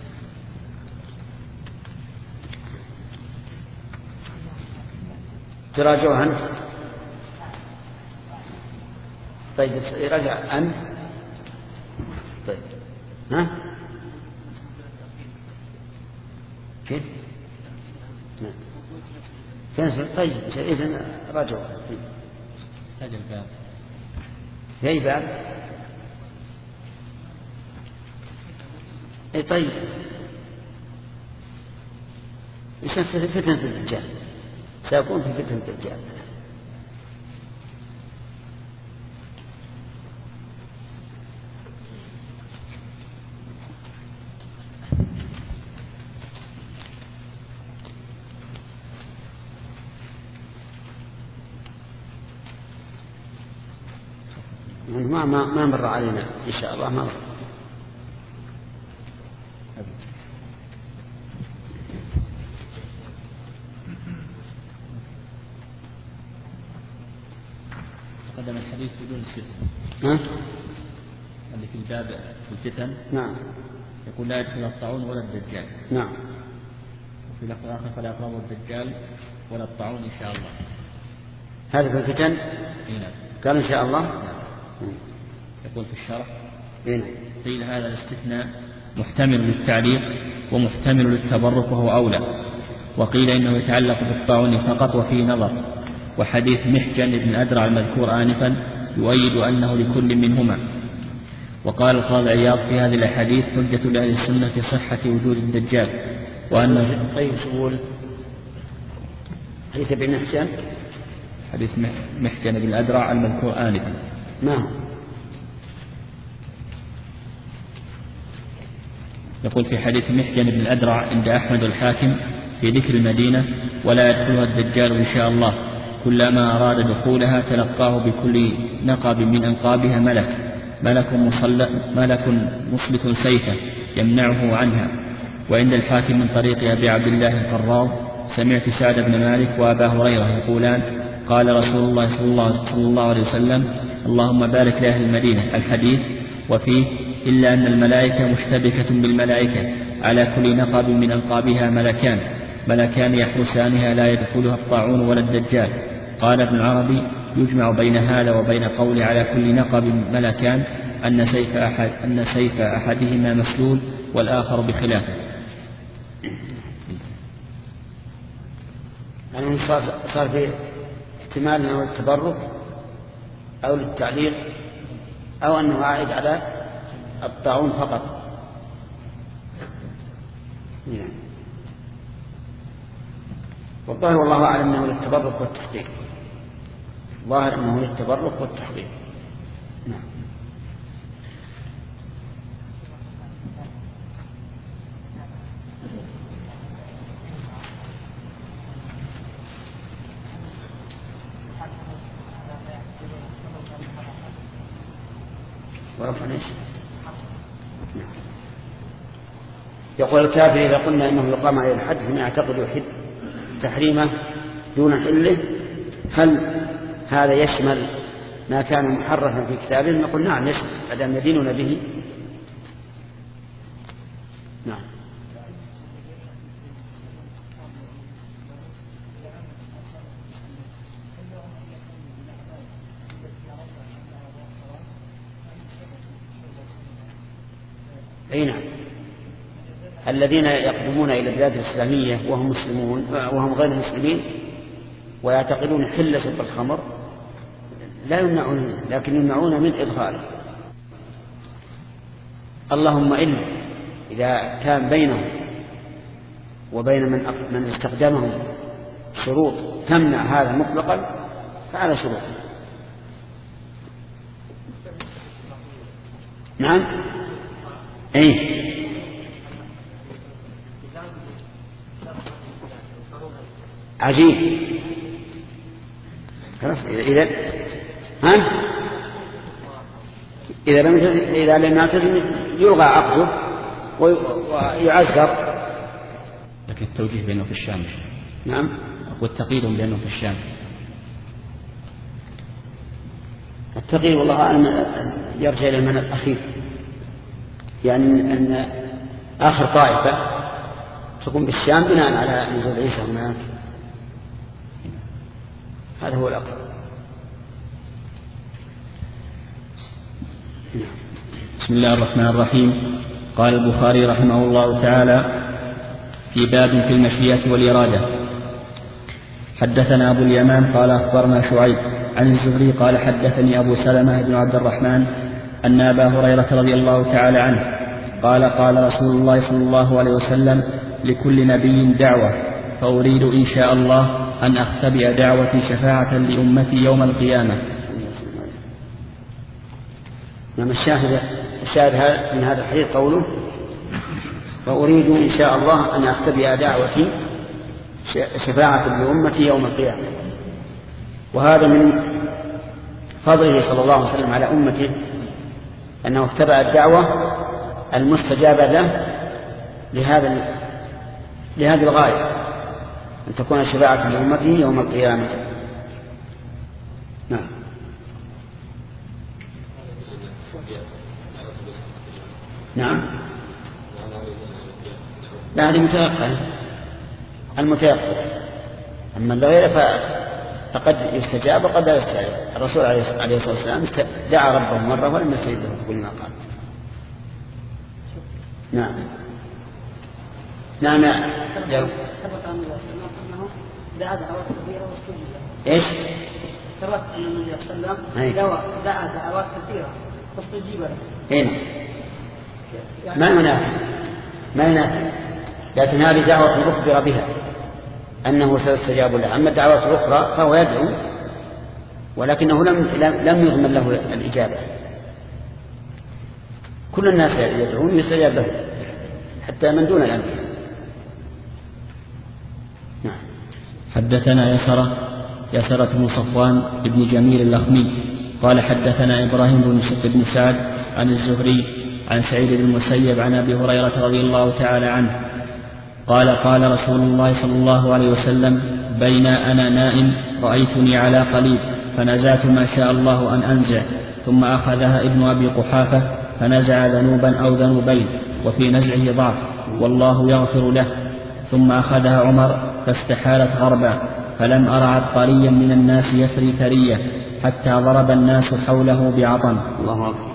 تراجعها أنت. طيب راجع أنت. طيب ها كيف؟ نعم. طيب إذن راجعوا. هذا الباب. في أي باب؟ أي طيب. إيش فتنة الدجال؟ سيكون في فتنة الدجال. ما ما ما مر علينا إن شاء الله ما مر. تقدم الحديث بدون الفتن. ها؟ اللي في الباب في الفتن. نعم. يقول لا يدخل الطاعون ولا الدجال. نعم. وفي لفظ آخر فلا يقربوا الدجال ولا الطاعون إن شاء الله. هذا في الفتن؟ نعم. قال إن شاء الله. نعم. يقول في الشرح. نعم. قيل هذا الاستثناء محتمل للتعليق ومحتمل للتبرك وهو أولى، وقيل إنه يتعلق بالطاعون فقط وفيه نظر، وحديث محجن بن أدرع المذكور آنفا يؤيد أنه لكل منهما. وقال القاضي عياض في هذه الأحاديث حجة لأهل السنة في صحة وجود الدجال، وأنه طيب سؤول حديث ابن محجن حديث محجن بن أدرع المذكور آنفا. نعم. يقول في حديث محجن بن الأدرع عند أحمد الحاكم في ذكر المدينة ولا يدخلها الدجال إن شاء الله، كلما أراد دخولها تلقاه بكل نقب من أنقابها ملك ملك, ملك مصلت سيفه يمنعه عنها. وعند الحاكم من طريق أبي عبد الله القراض سمعت سعد بن مالك وأبا هريرة يقولان قال رسول الله صلى الله, صلى الله عليه وسلم اللهم بارك لأهل المدينة الحديث. وفيه إلا أن الملائكة مشتبكة بالملائكة على كل نقب من أنقابها ملكان ملكان يحرسانها لا يدخلها الطاعون ولا الدجال. قال ابن العربي يجمع بين هذا وبين قول على كل نقب ملكان أن سيف, أحد أن سيف أحدهما مسلول والآخر بخلافه. يعني صار, صار في احتمال أنه التبرك أو للتعليق أو أنه عائد على الطاعون فقط. والظاهر والله أعلم أنه للتبرك والتحقيق. ظاهر أنه للتبرك والتحقيق. نعم. ورفع ليش؟ يقول الكافر إذا قلنا إنه يقام عليه الحد فما يعتقد حد تحريمه دون حله، هل هذا يشمل ما كان محرفا في كتابهم؟ نقول نعم يشمل أدام يدينون به. نعم. أي نعم. الذين يقدمون إلى البلاد الإسلامية وهم مسلمون وهم غير مسلمين ويعتقدون حل شرب الخمر لا يمنعون، لكن يمنعون من إدخاله. اللهم إلا إذا كان بينهم وبين من من استخدمهم شروط تمنع هذا مطلقا فعلى شروط. نعم. أي عجيب. إذا ها إذا لم إذا لم يعتزم يلغى عقده ويعذر. لكن التوجيه بأنه في الشام. نعم. والتقييد بأنه في الشام. التقييد والله أعلم يرجع إلى المعنى الأخير، يعني أن آخر طائفة تكون بالشام بناء على نزول عيسى هناك. هذا هو الأقرب. بسم الله الرحمن الرحيم. قال البخاري رحمه الله تعالى في باب في المشيئة والإرادة. حدثنا أبو اليمان قال أخبرنا شعيب عن الزهري قال حدثني أبو سلمة بن عبد الرحمن أن أبا هريرة رضي الله تعالى عنه قال قال رسول الله صلى الله عليه وسلم لكل نبي دعوة فأريد إن شاء الله أن أختبئ دعوتي شفاعة لأمتي يوم القيامة. نعم. الشاهد الشاهد من هذا الحديث قوله فأريد إن شاء الله أن أختبئ دعوتي شفاعة لأمتي يوم القيامة. وهذا من فضله صلى الله عليه وسلم على أمته أنه اختبأ الدعوة المستجابة له لهذا لهذه الغاية أن تكون شفاعة لأمته يوم القيامة. نعم. نعم. لا هذه متيقن المتيقن، أما الغير فقد يستجاب وقد لا يستجاب. الرسول عليه الصلاة والسلام دعا ربه مرة ولم يستجب له كل ما قال. نعم نعم. ثبت عن النبي صلى الله عليه وسلم أنه دعا دعوات كثيرة واستجيب له. إيش؟ ثبت أن النبي صلى الله عليه وسلم دعا دعوات كثيرة واستجيب له. هنا ما ينافي ما ينافي، لكن هذه دعوة أخبر بها أنه سيستجاب له. أما الدعوات الأخرى فهو يدعو ولكنه لم لم يضمن له الإجابة. كل الناس يدعون يستجاب له حتى من دون الأنبياء. نعم. حدثنا يسرة يسرة بن صفوان بن جميل اللخمي قال حدثنا إبراهيم بن سعد عن الزهري عن سعيد بن المسيب عن أبي هريرة رضي الله تعالى عنه قال قال رسول الله صلى الله عليه وسلم بين أنا نائم رأيتني على قليب فنزعت ما شاء الله أن أنزع، ثم أخذها ابن أبي قحافة فنزع ذنوبا أو ذنوبين وفي نزعه ضعف والله يغفر له، ثم أخذها عمر فاستحالت غربا، فلم أر عبقريا من الناس يثري ثرية حتى ضرب الناس حوله بعطن. الله أكبر.